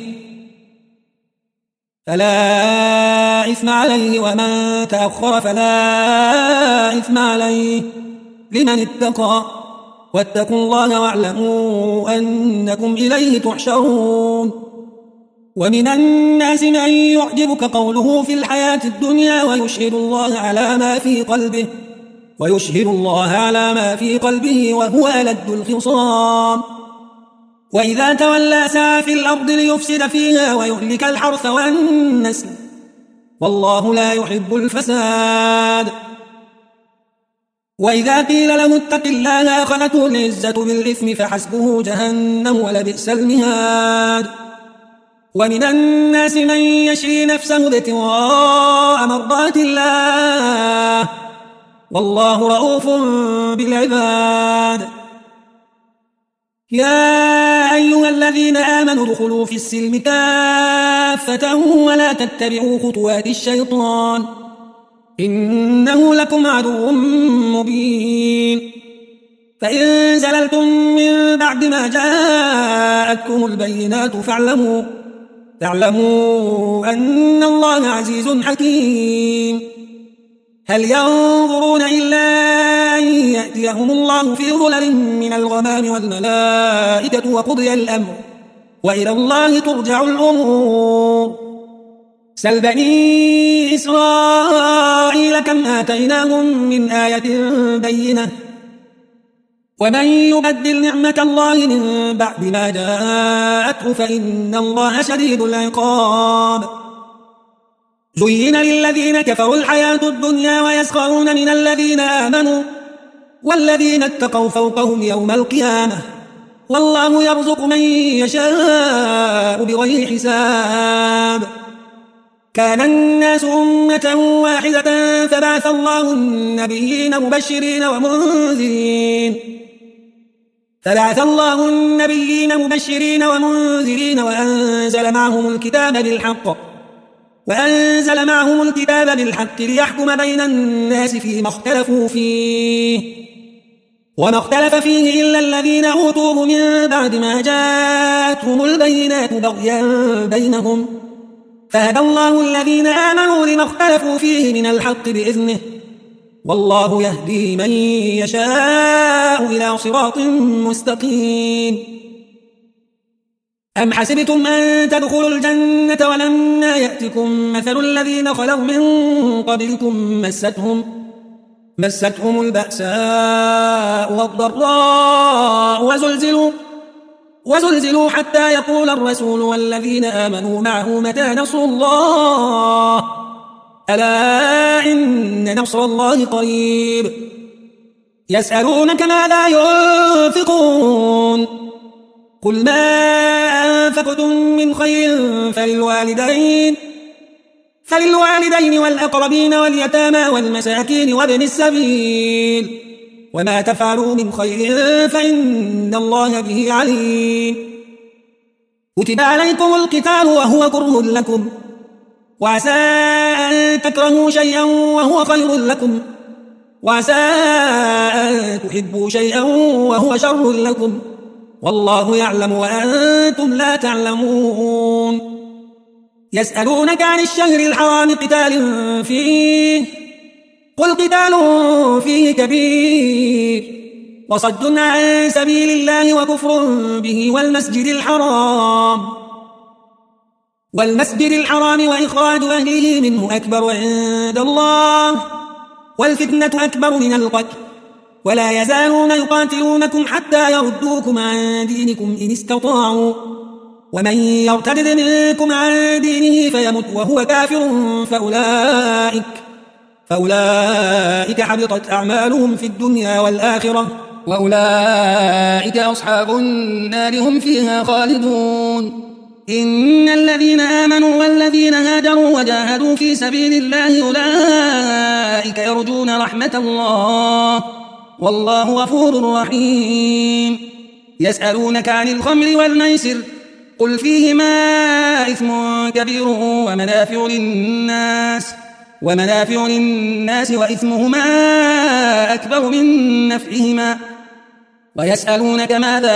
Speaker 1: فلا إثم عليه ومن تأخر فلا إثم عليه لمن اتقى. واتقوا الله واعلموا أنكم إليه تحشرون. ومن الناس من يعجبك قوله في الحياة الدنيا ويشهد الله على ما في قلبه ويشهد الله على ما في قلبه وهو ألد الخصام. وإذا تولى سعى في الأرض ليفسد فيها ويهلك الحرث والنسل والله لا يحب الفساد. وإذا قيل له اتق الله أخذته العزة بالإثم فحسبه جهنم ولبئس المهاد. ومن الناس من يشري نفسه ابتغاء مرضات الله والله رؤوف بالعباد. يا أيها الذين آمنوا ادخلوا في السلم كافة ولا تتبعوا خطوات الشيطان إنه لكم عدو مبين. فإن زللتم من بعد ما جاءتكم البينات فاعلموا فاعلموا أن الله عزيز حكيم. هل ينظرون إلا أن يأتيهم الله في ظلل من الغمام والملائكة وقضي الأمر وإلى الله ترجع الأمور. سل بني إسرائيل كم آتيناهم من آية بينة ومن يبدل نعمة الله من بعد ما جاءته فإن الله شديد العقاب. زين للذين كفروا الحياة الدنيا ويسخرون من الذين آمنوا والذين اتقوا فوقهم يوم القيامة والله يرزق من يشاء بغير حساب. كان الناس أمة واحدة فبعث الله النبيين مبشرين ومنذرين فبعث الله النبيين مبشرين ومنذرين وأنزل معهم الكتاب بالحق وأنزل معهم الكتاب بالحق ليحكم بين الناس فيما اختلفوا فيه وما اختلف فيه إلا الذين أوتوه من بعد ما جاءتهم البينات بغيا بينهم فهدى الله الذين آمنوا لما اختلفوا فيه من الحق بإذنه والله يهدي من يشاء إلى صراط مستقيم. أم حسبتم أن تدخلوا الجنة ولما يأتكم مثل الذين خلوا من قبلكم مستهم مستهم البأساء والضراء وزلزلوا وزلزلوا حتى يقول الرسول والذين آمنوا معه متى نصر الله ألا إن نصر الله قريب. يسألونك ماذا ينفقون قل ما أنفقتم من خير فللوالدين فللوالدين والأقربين واليتامى والمساكين وابن السبيل وما تفعلوا من خير فإن الله به عليم. كتب عليكم القتال وهو كره لكم وعسى أن تكرهوا شيئا وهو خير لكم وعسى أن تحبوا شيئا وهو شر لكم والله يعلم وأنتم لا تعلمون. يسألونك عن الشهر الحرام قتال فيه قل قتال فيه كبير وصد عن سبيل الله وكفر به والمسجد الحرام والمسجد الحرام وإخراج أهله منه أكبر عند الله والفتنة أكبر من القتل ولا يزالون يقاتلونكم حتى يردوكم عن دينكم إن استطاعوا ومن يرتد منكم عن دينه فيمت وهو كافر فأولئك فأولئك حبطت أعمالهم في الدنيا والآخرة وأولئك أصحاب النار هم فيها خالدون. إن الذين آمنوا والذين هاجروا وجاهدوا في سبيل الله أولئك يرجون رحمة الله والله غفور رحيم. يسألونك عن الخمر والميسر قل فيهما إثم كبير ومنافع للناس ومنافع للناس وإثمهما أكبر من نفعهما ويسألونك ماذا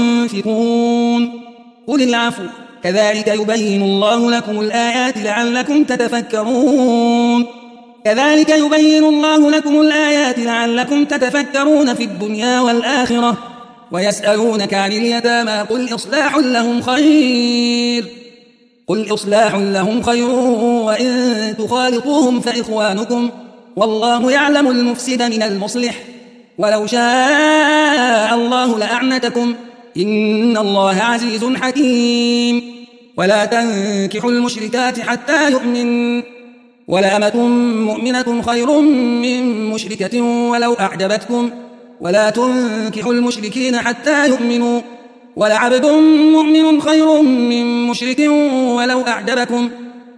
Speaker 1: ينفقون قل العفو كذلك يبين الله لكم الآيات لعلكم تتفكرون كذلك يبين الله لكم الآيات لعلكم تتفكرون في الدنيا والآخرة. ويسألونك عن اليتامى قل إصلاح لهم خير قل إصلاح لهم خير وإن تخالطوهم فإخوانكم والله يعلم المفسد من المصلح ولو شاء الله لأعنتكم إن الله عزيز حكيم. ولا تنكحوا المشركات حتى يؤمن ولأمة مؤمنة خير من مشركة ولو أعجبتكم ولا تنكحوا المشركين حتى يؤمنوا ولعبد مؤمن خير من مشرك ولو أعجبكم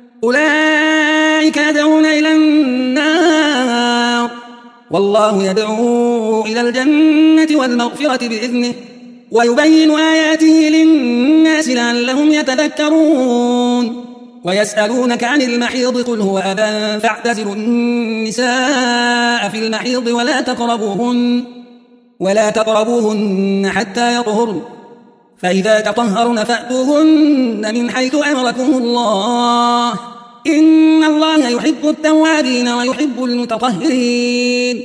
Speaker 1: أولئك يدعون إلى النار والله يدعو إلى الجنة والمغفرة بإذنه ويبين آياته للناس لعلهم يتذكرون. ويسألونك عن المحيض قل هو أذى فاعتزلوا النساء في المحيض ولا تقربوهن ولا تقربوهن حتى يطهرن فإذا تطهرن فأتوهن من حيث أمركم الله إن الله يحب التوابين ويحب المتطهرين.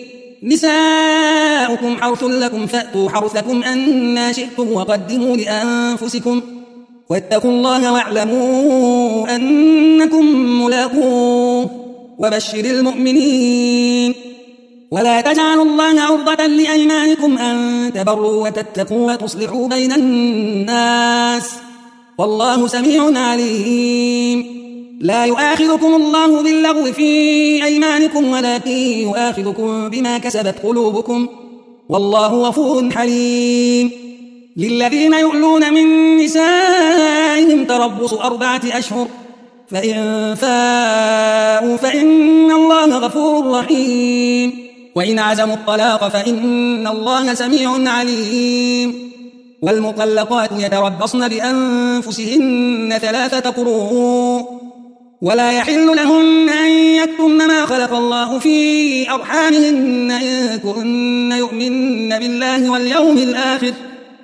Speaker 1: نساؤكم حرث لكم فأتوا حرثكم أنى شئتم وقدموا لأنفسكم واتقوا الله واعلموا أنكم ملاقوه وبشر المؤمنين. ولا تجعلوا الله عرضة لأيمانكم أن تبروا وتتقوا وتصلحوا بين الناس والله سميع عليم. لا يؤاخذكم الله باللغو في أيمانكم ولكن يؤاخذكم بما كسبت قلوبكم والله غفور حليم. للذين يؤلون من نسائهم تربص أربعة أشهر فإن فاءوا فإن الله غفور رحيم. وإن عزموا الطلاق فإن الله سميع عليم. والمطلقات يتربصن بأنفسهن ثلاثة قروء ولا يحل لهن أن يكتمن ما خلق الله في أرحامهن إن كن يؤمن بالله واليوم الآخر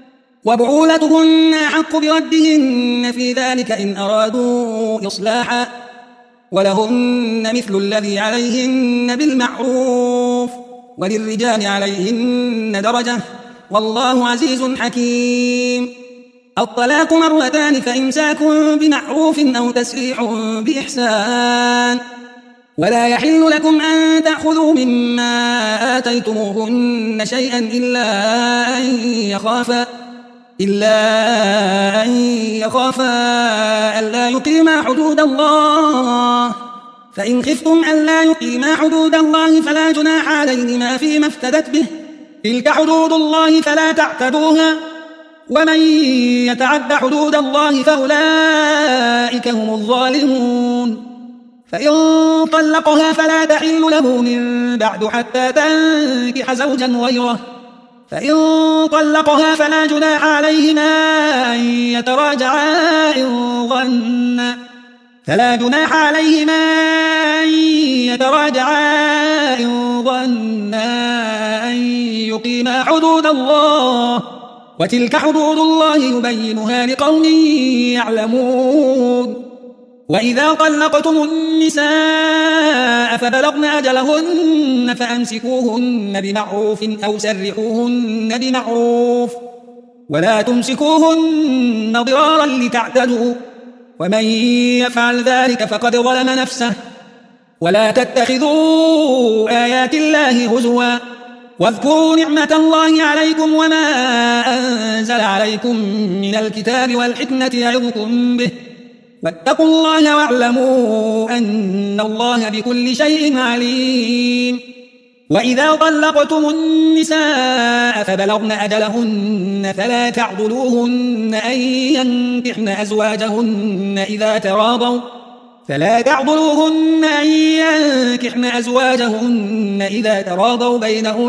Speaker 1: وبعولتهن أحق بردهن في ذلك إن أرادوا إصلاحا ولهن مثل الذي عليهن بالمعروف وللرجال عليهن درجة والله عزيز حكيم. الطلاق مرتان فإمساك بمعروف أو تسريح بإحسان. ولا يحل لكم أن تأخذوا مما آتيتموهن شيئا إلا أن يخافا إلا أن يخافا ألا يقيما حدود الله فإن خفتم ألا يقيما حدود الله فلا جناح عليهما فيما افتدت به تلك حدود الله فلا تعتدوها ومن يتعد حدود الله فأولئك هم الظالمون. فإن طلقها فلا تحل له من بعد حتى تنكح زوجا غيره فإن طلقها فلا جناح عليهما أن يتراجعا إن ظنا فلا جناح عليهما أن يتراجعا إن ظنا أن يقيما حدود الله وتلك حدود الله يبينها لقوم يعلمون. وإذا طلقتم النساء فبلغن أجلهن فأمسكوهن بمعروف أو سرحوهن بمعروف ولا تمسكوهن ضرارا لتعتدوا ومن يفعل ذلك فقد ظلم نفسه. ولا تتخذوا آيات الله هزوا واذكروا نعمة الله عليكم وما أنزل عليكم من الكتاب والحكمة يعظكم به واتقوا الله واعلموا أن الله بكل شيء عليم. وإذا طلقتم النساء فبلغن أجلهن فلا تعضلوهن أن ينكحن أزواجهن إذا تراضوا فلا تعضلوهن أن ينكحن أزواجهن إذا تراضوا بينهم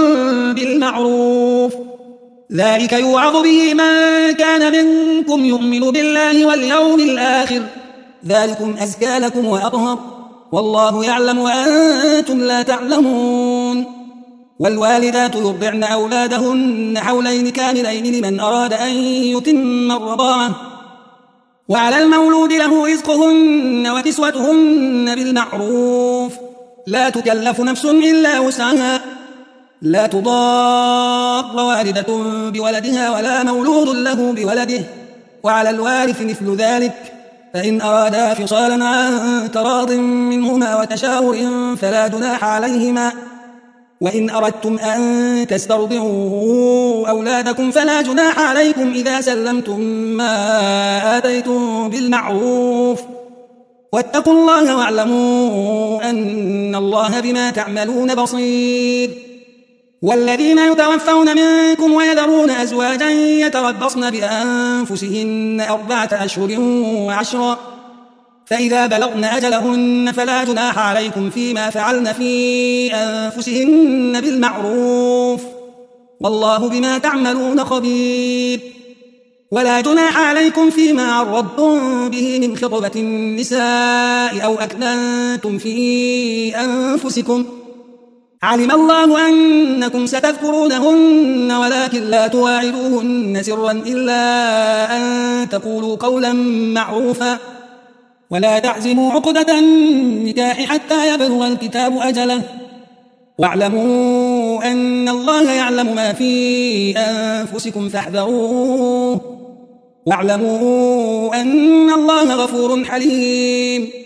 Speaker 1: بالمعروف ذلك يوعظ به من كان منكم يؤمن بالله واليوم الآخر ذلكم أزكى لكم وأطهر والله يعلم وأنتم لا تعلمون. والوالدات يرضعن أولادهن حولين كاملين لمن أراد أن يتم الرضاعة وعلى المولود له رزقهن وكسوتهن بالمعروف لا تكلف نفس إلا وسعها لا تضار والدة بولدها ولا مولود له بولده وعلى الوارث مثل ذلك فإن أرادا فصالا عن تراض منهما وتشاور فلا جناح عليهما. وإن أردتم أن تسترضعوا أولادكم فلا جناح عليكم إذا سلمتم ما آتيتم بالمعروف واتقوا الله واعلموا أن الله بما تعملون بصير. والذين يتوفون منكم ويذرون أزواجا يتربصن بأنفسهن أربعة أشهر وعشرا فإذا بلغن أجلهن فلا جناح عليكم فيما فعلن في أنفسهن بالمعروف والله بما تعملون خبير. ولا جناح عليكم فيما عرضتم به من خطبة النساء أو أكننتم في أنفسكم علم الله أنكم ستذكرونهن ولكن لا تواعدوهن سرا إلا أن تقولوا قولا معروفا ولا تعزموا عقدة النكاح حتى يبلغ الكتاب أجله واعلموا أن الله يعلم ما في أنفسكم فاحذروه واعلموا أن الله غفور حليم.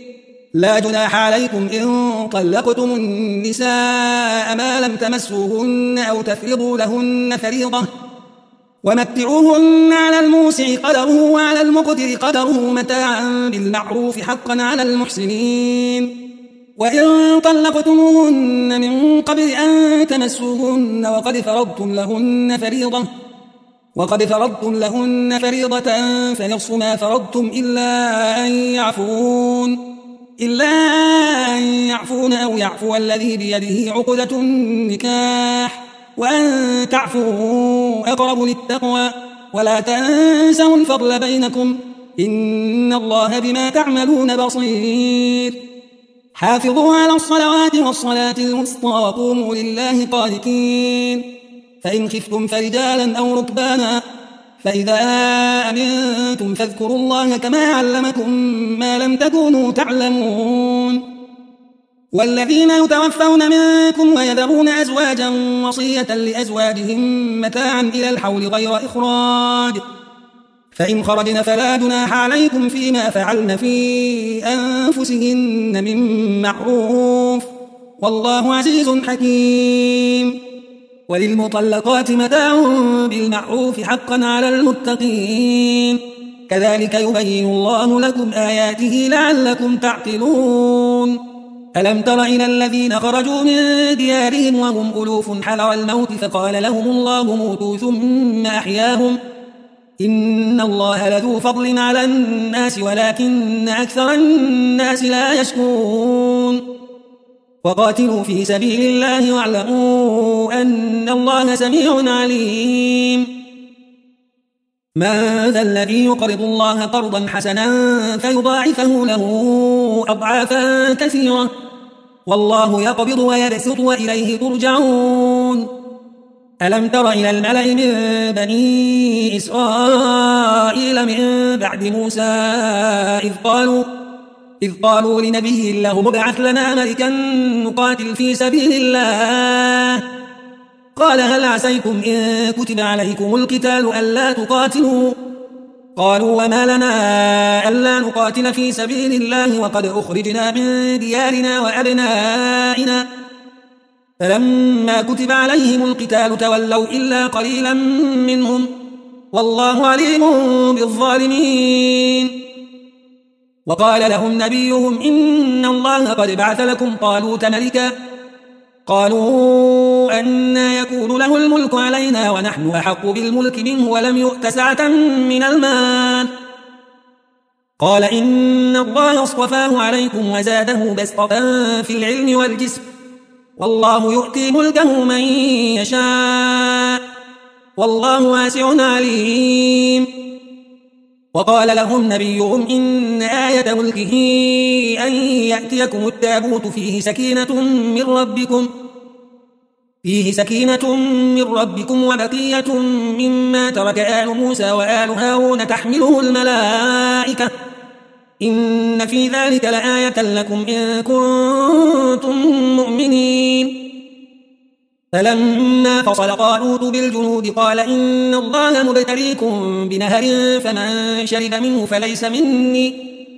Speaker 1: لا جناح عليكم إن طلقتم النساء ما لم تمسوهن أو تفرضوا لهن فريضة ومتعوهن على الموسع قدره وعلى المقتر قدره متاعا بالمعروف حقا على المحسنين. وإن طلقتموهن من قبل أن تمسوهن وقد فرضتم لهن فريضة وقد فرضتم لهن فريضة فنصف ما فرضتم إلا أن يعفون إلا أن يعفون أو يعفو الذي بيده عقدة النكاح وأن تعفوا أقرب للتقوى ولا تنسوا الفضل بينكم إن الله بما تعملون بصير. حافظوا على الصلوات والصلاة الوسطى وقوموا لله قانتين. فإن خفتم فرجالا أو ركبانا فإذا أمنتم فاذكروا الله كما علمكم ما لم تكونوا تعلمون. والذين يتوفون منكم ويذرون أزواجا وصية لأزواجهم متاعا إلى الحول غير إخراج فإن خرجن فلا جناح عليكم فيما فعلن في أنفسهن من معروف والله عزيز حكيم. وللمطلقات متاع بالمعروف حقا على المتقين كذلك يبين الله لكم آياته لعلكم تعقلون. ألم تر إلى الذين خرجوا من ديارهم وهم ألوف حذر الموت فقال لهم الله موتوا ثم أحياهم إن الله لذو فضل على الناس ولكن أكثر الناس لا يشكرون. وقاتلوا في سبيل الله واعلموا أن الله سميع عليم. من ذا الذي يقرض الله قرضا حسنا فيضاعفه له أضعافا كثيرة والله يقبض ويبسط وإليه ترجعون. ألم تر إلى الملأ من بني إسرائيل من بعد موسى إذ قالوا إذ قالوا لنبي له ابعث لنا ملكا نقاتل في سبيل الله قال هل عسيتم إن كتب عليكم القتال ألا تقاتلوا قالوا وما لنا ألا نقاتل في سبيل الله وقد أخرجنا من ديارنا وأبنائنا فلما كتب عليهم القتال تولوا إلا قليلا منهم والله عليم بالظالمين. وقال لهم نبيهم إن الله قد بعث لكم طالوت ملكا قالوا أنى يكون له الملك علينا ونحن أحق بالملك منه ولم يؤت سعة من المال قال إن الله اصطفاه عليكم وزاده بسطة في العلم والجسم والله يؤتي ملكه من يشاء والله واسع عليم. وقال لهم نبيهم إن آية ملكه أن يأتيكم التابوت فيه سكينة من ربكم فيه سكينة من ربكم وبقية مما ترك آل موسى وآل هارون تحمله الملائكة إن في ذلك لآية لكم إن كنتم مؤمنين. فلما فصل طالوت بالجنود قال إن الله مبتليكم بنهر فمن شرب منه فليس مني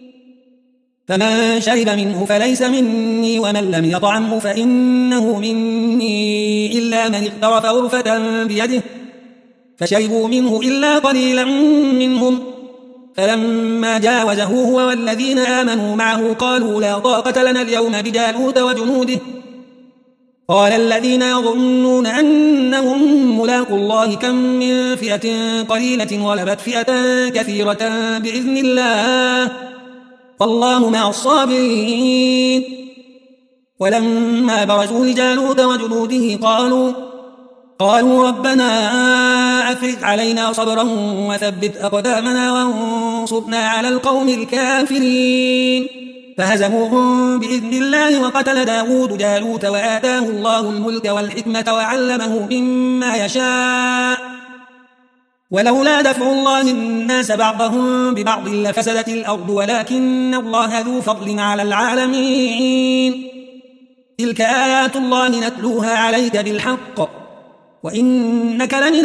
Speaker 1: فمن شرب منه فليس مني ومن لم يطعمه فإنه مني إلا من اغترف غرفة بيده فشربوا منه إلا قليلا منهم فلما جاوزه هو والذين آمنوا معه قالوا لا طاقة لنا اليوم بجالوت وجنوده قال الذين يظنون أنهم ملاقوا الله كم من فئة قليلة غلبت فئة كثيرة بإذن الله والله مع الصابرين. ولما برزوا لجالوت وجنوده قالوا قالوا ربنا أفرغ علينا صبرا وثبت أقدامنا وانصرنا على القوم الكافرين فهزموهم بإذن الله وقتل داود جالوت وآتاه الله الملك والحكمة وعلمه مما يشاء ولولا دفع الله الناس بعضهم ببعض لفسدت الأرض ولكن الله ذو فضل على العالمين. تلك آيات الله نتلوها عليك بالحق وإنك لمن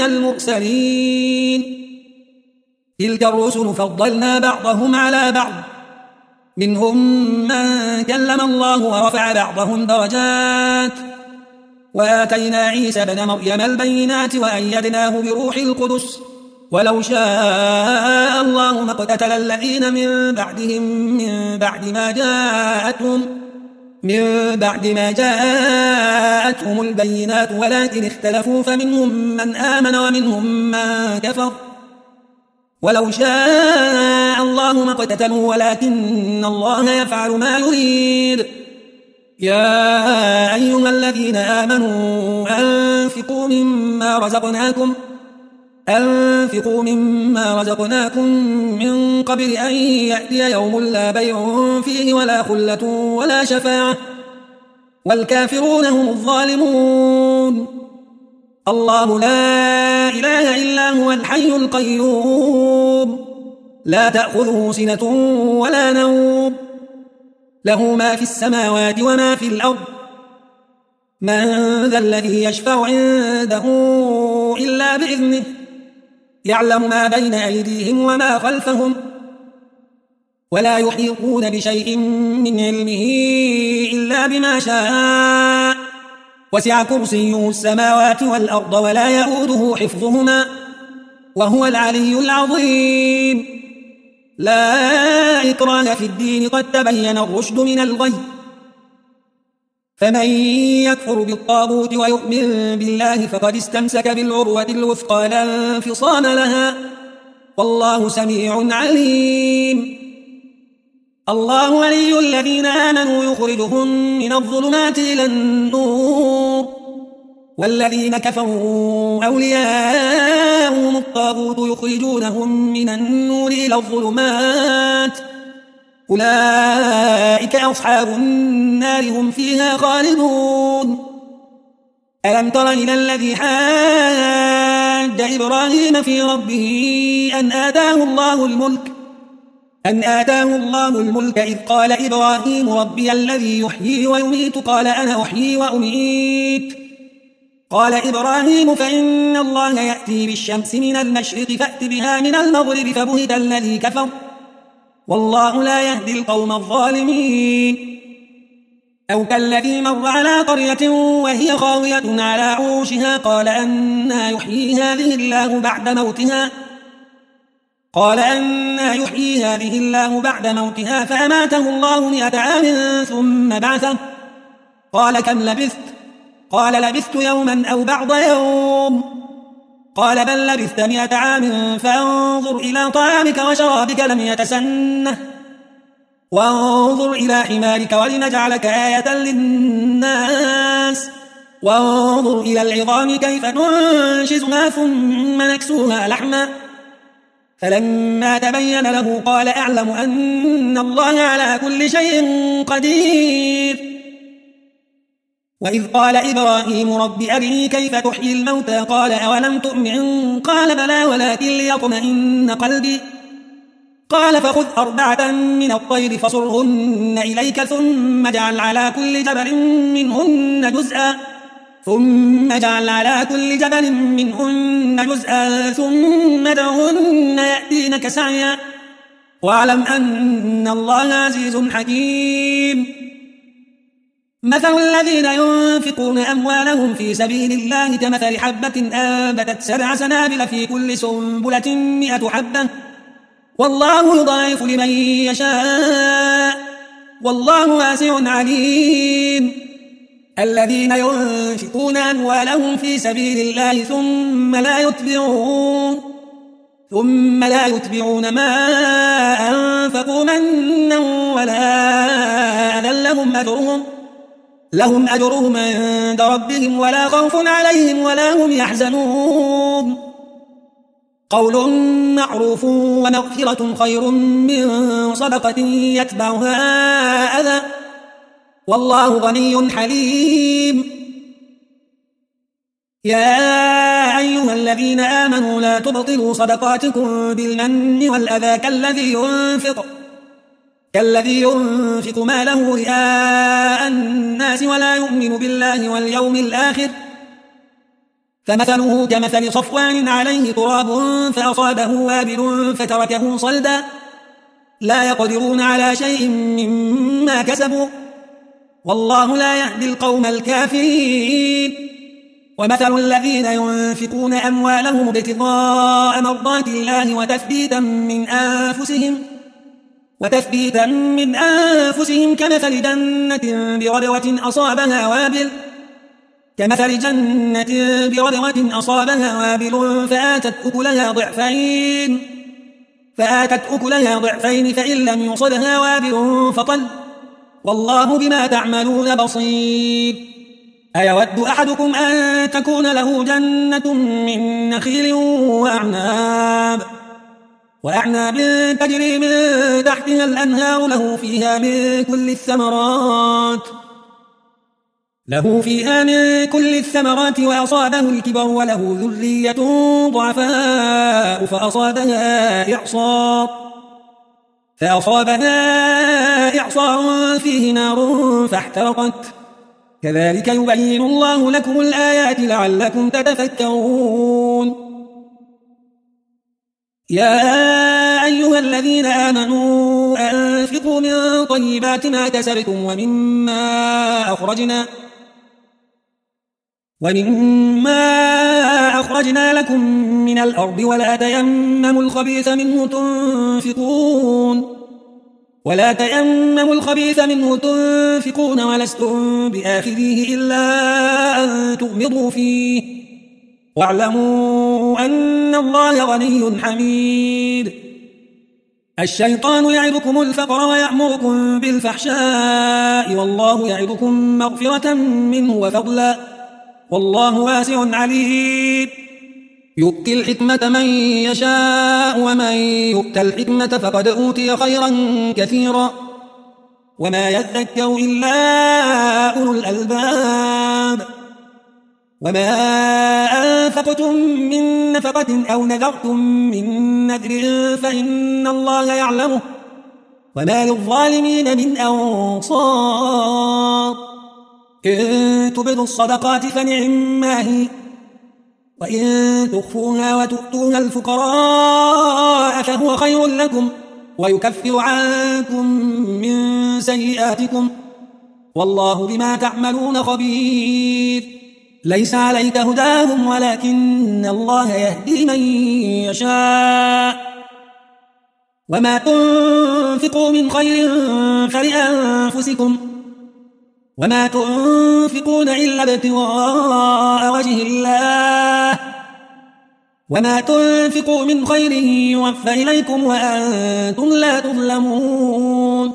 Speaker 1: المرسلين. تلك الرسل فضلنا بعضهم على بعض منهم من كلم الله ورفع بعضهم درجات وآتينا عيسى ابن مريم البينات وأيدناه بروح القدس ولو شاء الله ما اقتتل الذين من بعدهم من بعد ما جاءتهم من بعد ما جاءتهم البينات ولكن اختلفوا فمنهم من آمن ومنهم من كفر ولو شاء الله ما اقتتلوا ولكن الله يفعل ما يريد. يا أيها الذين آمنوا أنفقوا مما رزقناكم أنفقوا مما رزقناكم من قبل أن يأتي يوم لا بيع فيه ولا خلة ولا شفاعة والكافرون هم الظالمون. الله لا إله إلا هو الحي القيوم لا تأخذه سنة ولا نوم له ما في السماوات وما في الأرض من ذا الذي يشفع عنده إلا بإذنه يعلم ما بين أيديهم وما خلفهم ولا يحيطون بشيء من علمه إلا بما شاء وسع كرسيه السماوات والأرض ولا يؤوده حفظهما وهو العلي العظيم. لا إكراه في الدين قد تبين الرشد من الغي فمن يكفر بالطاغوت ويؤمن بالله فقد استمسك بالعروة الوثقى لا انفصام لها والله سميع عليم. الله ولي الذين آمنوا يخرجهم من الظلمات إلى النور والذين كفروا أولياءهم الطاغوت يخرجونهم من النور إلى الظلمات أولئك أصحاب النار هم فيها خالدون. ألم تر إلى الذي حاج إبراهيم في ربه أن آتاه الله الملك أن آتاه الله الملك إذ قال إبراهيم ربي الذي يحيي ويميت قال أنا أحيي وأميت قال إبراهيم فإن الله يأتي بالشمس من المشرق فأت بها من المغرب فبهت الذي كفر والله لا يهدي القوم الظالمين. أو كالذي مر على قرية وهي خاوية على عروشها قال أنى يحيي هذه الله بعد موتها قال أنى يحيي هذه الله بعد موتها فأماته الله مئة عام ثم بعثه قال كم لبثت قال لبثت يوما أو بعض يوم قال بل لبثت مئة عام فانظر إلى طعامك وشرابك لم يتسنه وانظر إلى حمارك ولنجعلك آية للناس وانظر إلى العظام كيف ننشزها ثم نكسوها لحما فلما تبين له قال أعلم أن الله على كل شيء قدير. وإذ قال إبراهيم رب أرني كيف تحيي الموتى قال أولم تؤمن قال بلى ولكن ليطمئن قلبي قال فخذ أربعة من الطير فصرهن إليك ثم اجعل على كل جبل منهن جزءا ثم اجعل على كل جبل منهن جزءا ثم ادعهن يأتينك سعيا واعلم أن الله عزيز حكيم. مثل الذين ينفقون أموالهم في سبيل الله كمثل حبة أنبتت سبع سنابل في كل سنبلة مئة حبة والله يضاعف لمن يشاء والله واسع عليم. الذين ينفقون أموالهم في سبيل الله ثم لا يتبعون ثم لا يتبعون ما أنفقوا منا ولا أذى لهم أجرهم لهم أجرهم عند ربهم ولا خوف عليهم ولا هم يحزنون. قول معروف ومغفرة خير من صدقة يتبعها أذى والله غني حليم. يا أيها الذين آمنوا لا تبطلوا صدقاتكم بالمن والأذى كالذي ينفق كالذي ينفق ماله رئاء الناس ولا يؤمن بالله واليوم الآخر فمثله كمثل صفوان عليه تراب فأصابه وابل فتركه صلدا لا يقدرون على شيء مما كسبوا والله لا يهدي القوم الكافرين ومثل الذين ينفقون أموالهم ابتغاء مرضات الله وتثبيتا من أنفسهم وتثبيتا من أنفسهم كمثل جنة بربوة أصابها وابل كمثل جنة بربوة أصابها وابل فآتت أكلها ضعفين فآتت أكلها ضعفين فإن لم يصبها وابل فطل والله بما تعملون بصير أيود أحدكم أن تكون له جنة من نخيل وأعناب وأعناب تجري من تحتها الأنهار له فيها من كل الثمرات له فيها من كل الثمرات وأصابه الكبر وله ذرية ضعفاء فأصابها إعصار فأصابها إعصار فيه نار فاحترقت كذلك يبين الله لكم الآيات لعلكم تتفكرون يا أيها الذين آمنوا أنفقوا من طيبات ما كسبتم ومما أخرجنا ومما أخرجنا لكم من الأرض ولا تيمموا الخبيث منه تنفقون ولا تيمموا الخبيث منه تنفقون ولستم بآخذيه إلا أن تغمضوا فيه واعلموا أن الله غني حميد الشيطان يعدكم الفقر ويأمركم بالفحشاء والله يعدكم مغفرة منه وفضلا والله واسع عليم يؤتي الحكمة من يشاء ومن يؤت الحكمة فقد أوتي خيرا كثيرا وما يذكر إلا أولو الألباب وما أنفقتم من نفقة أو نذرتم من نذر فإن الله يعلمه وما للظالمين من أنصار إن تبدوا الصدقات فنعما هي وإن تخفوها وتؤتوها الفقراء فهو خير لكم ويكفر عنكم من سيئاتكم والله بما تعملون خبير ليس عليك هداهم ولكن الله يهدي من يشاء وما تنفقوا من خير فلأنفسكم وما تنفقون إلا ابتغاء وجه الله وما تنفقوا من خير يوفى إليكم وأنتم لا تظلمون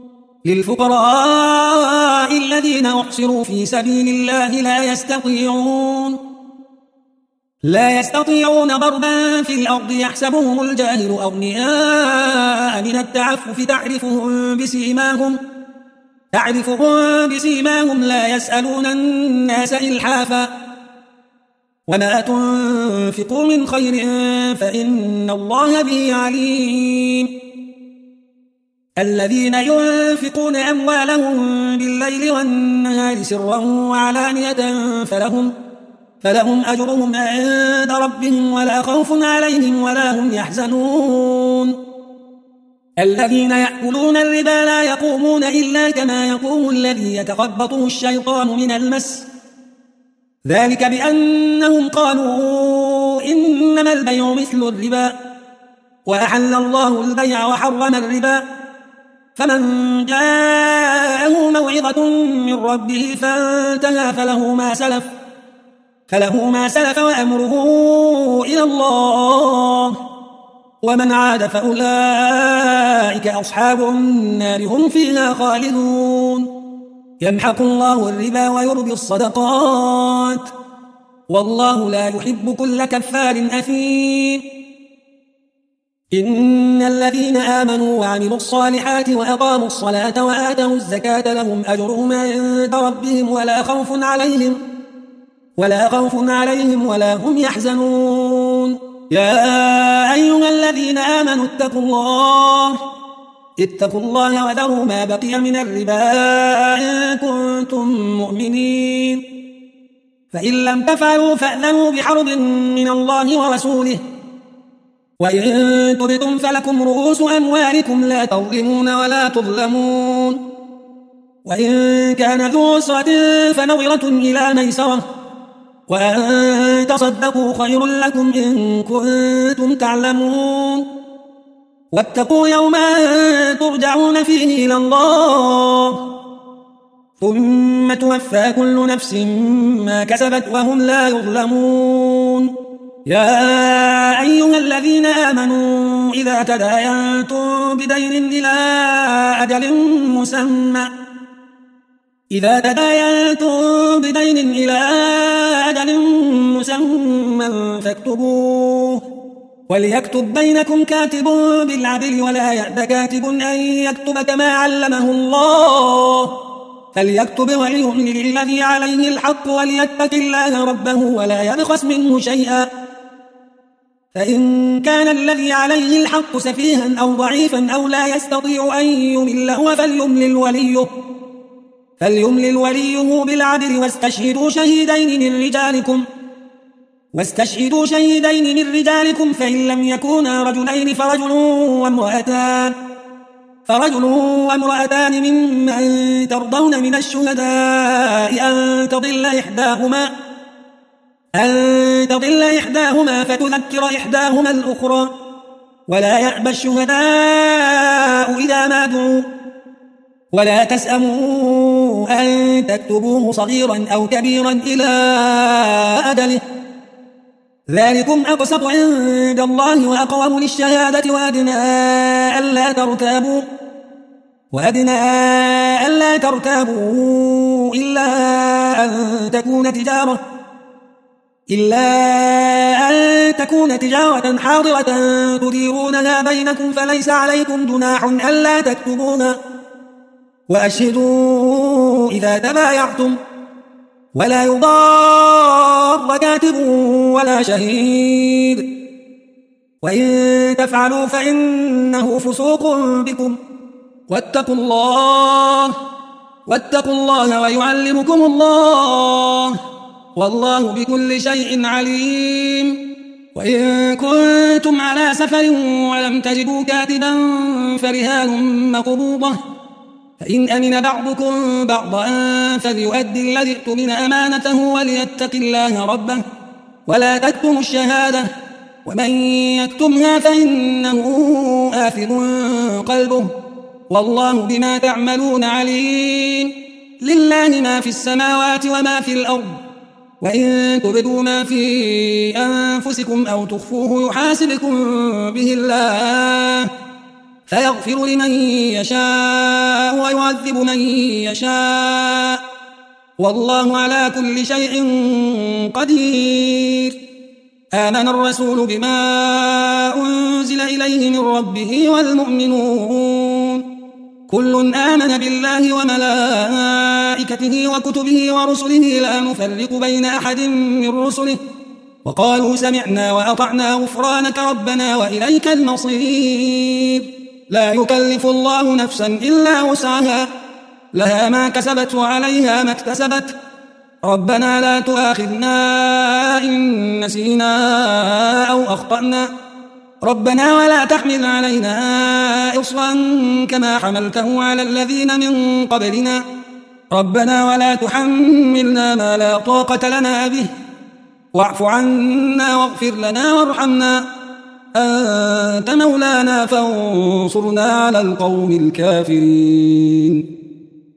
Speaker 1: للفقراء الذين أحصروا في سبيل الله لا يستطيعون لا يستطيعون ضربا في الأرض يحسبهم الجاهل أغنياء من التعفف تعرفهم بسيماهم تعرفهم بسيماهم لا يسألون الناس إلحافا وما تنفقوا من خير فإن الله به عليم الذين ينفقون أموالهم بالليل والنهار سرا وعلانية فلهم فلهم أجرهم عند ربهم ولا خوف عليهم ولا هم يحزنون الذين يأكلون الربا لا يقومون إلا كما يقوم الذي يتخبطه الشيطان من المس ذلك بأنهم قالوا إنما البيع مثل الربا وأحل الله البيع وحرم الربا فمن جاءه موعظة من ربه فانتهى فله ما سلف فله ما سلف وأمره إلى الله ومن عاد فأولئك أصحاب النار هم فيها خالدون يمحق الله الربا ويربي الصدقات والله لا يحب كل كفار أثيم إن الذين آمنوا وعملوا الصالحات وأقاموا الصلاة وآتوا الزكاة لهم أجرهم عند ربهم ولا خوف عليهم ولا خوف عليهم ولا هم يحزنون يا أيها الذين آمنوا اتقوا الله اتقوا الله وذروا ما بقي من الربا إن كنتم مؤمنين فإن لم تفعلوا فأذنوا بحرب من الله ورسوله وإن تبتم فلكم رؤوس أموالكم لا تظلمون ولا تظلمون. وإن كان ذو عسرة فنظرة إلى ميسرة، وأن تصدقوا خير لكم إن كنتم تعلمون. واتقوا يوما ترجعون فيه إلى الله ثم توفى كل نفس ما كسبت وهم لا يظلمون. يا أيها الذين آمنوا إذا تداينتم بدين إلى أجل مسمى إذا تداينتم بدين إلى أجل مسمى فاكتبوه، وليكتب بينكم كاتب بالعدل ولا يأب كاتب أن يكتب كما علمه الله، فليكتب وليملل الذي عليه الحق وليتق الله ربه ولا يبخس منه شيئا، فإن كان الذي عليه الحق سفيها أو ضعيفا أو لا يستطيع أن يمل هو فليملل وليه فليملل وليه بالعدل واستشهدوا شهيدين من رجالكم واستشهدوا شهيدين من رجالكم فإن لم يكونا رجلين فرجل وامرأتان فرجل وامرأتان ممن ترضون من الشهداء أن تضل إحداهما أن تضل إحداهما فتذكر إحداهما الأخرى، ولا يأبى الشهداء إذا ما دعوا، ولا تسأموا أن تكتبوه صغيرا أو كبيرا إلى أجله، ذلكم أقسط عند الله وأقوم للشهادة وأدنى ألا ترتابوا وأدنى ألا ترتابوا إلا أن تكون تجارة إلا أن تكون تجارة حاضرة تديرونها بينكم فليس عليكم جناح ألا تكتبوها، وأشهدوا إذا تبايعتم، ولا يضار كاتب ولا شهيد، وإن تفعلوا فإنه فسوق بكم، واتقوا الله واتقوا الله ويعلمكم الله والله بكل شيء عليم. وإن كنتم على سفر ولم تجدوا كاتبا فرهان مقبوضة، فإن أمن بعضكم بعضا فليؤدي الذي اؤتمن أمانته وليتق الله ربه ولا تكتموا الشهادة، ومن يكتمها فإنه آثم قلبه والله بما تعملون عليم. لله ما في السماوات وما في الأرض، وإن تبدوا ما في أنفسكم أو تخفوه يحاسبكم به الله فيغفر لمن يشاء ويعذب من يشاء والله على كل شيء قدير. آمن الرسول بما أنزل إليه من ربه والمؤمنون كل آمن بالله وملائكته وكتبه ورسله لا نفرق بين أحد من رسله وقالوا سمعنا وأطعنا غفرانك ربنا وإليك المصير. لا يكلف الله نفسا إلا وسعها لها ما كسبت وعليها ما اكتسبت ربنا لا تؤاخذنا إن نسينا أو أخطأنا ربنا ولا تحمل علينا إصرا كما حملته على الذين من قبلنا ربنا ولا تحملنا ما لا طاقة لنا به واعف عنا واغفر لنا وارحمنا أنت مولانا فانصرنا على القوم الكافرين.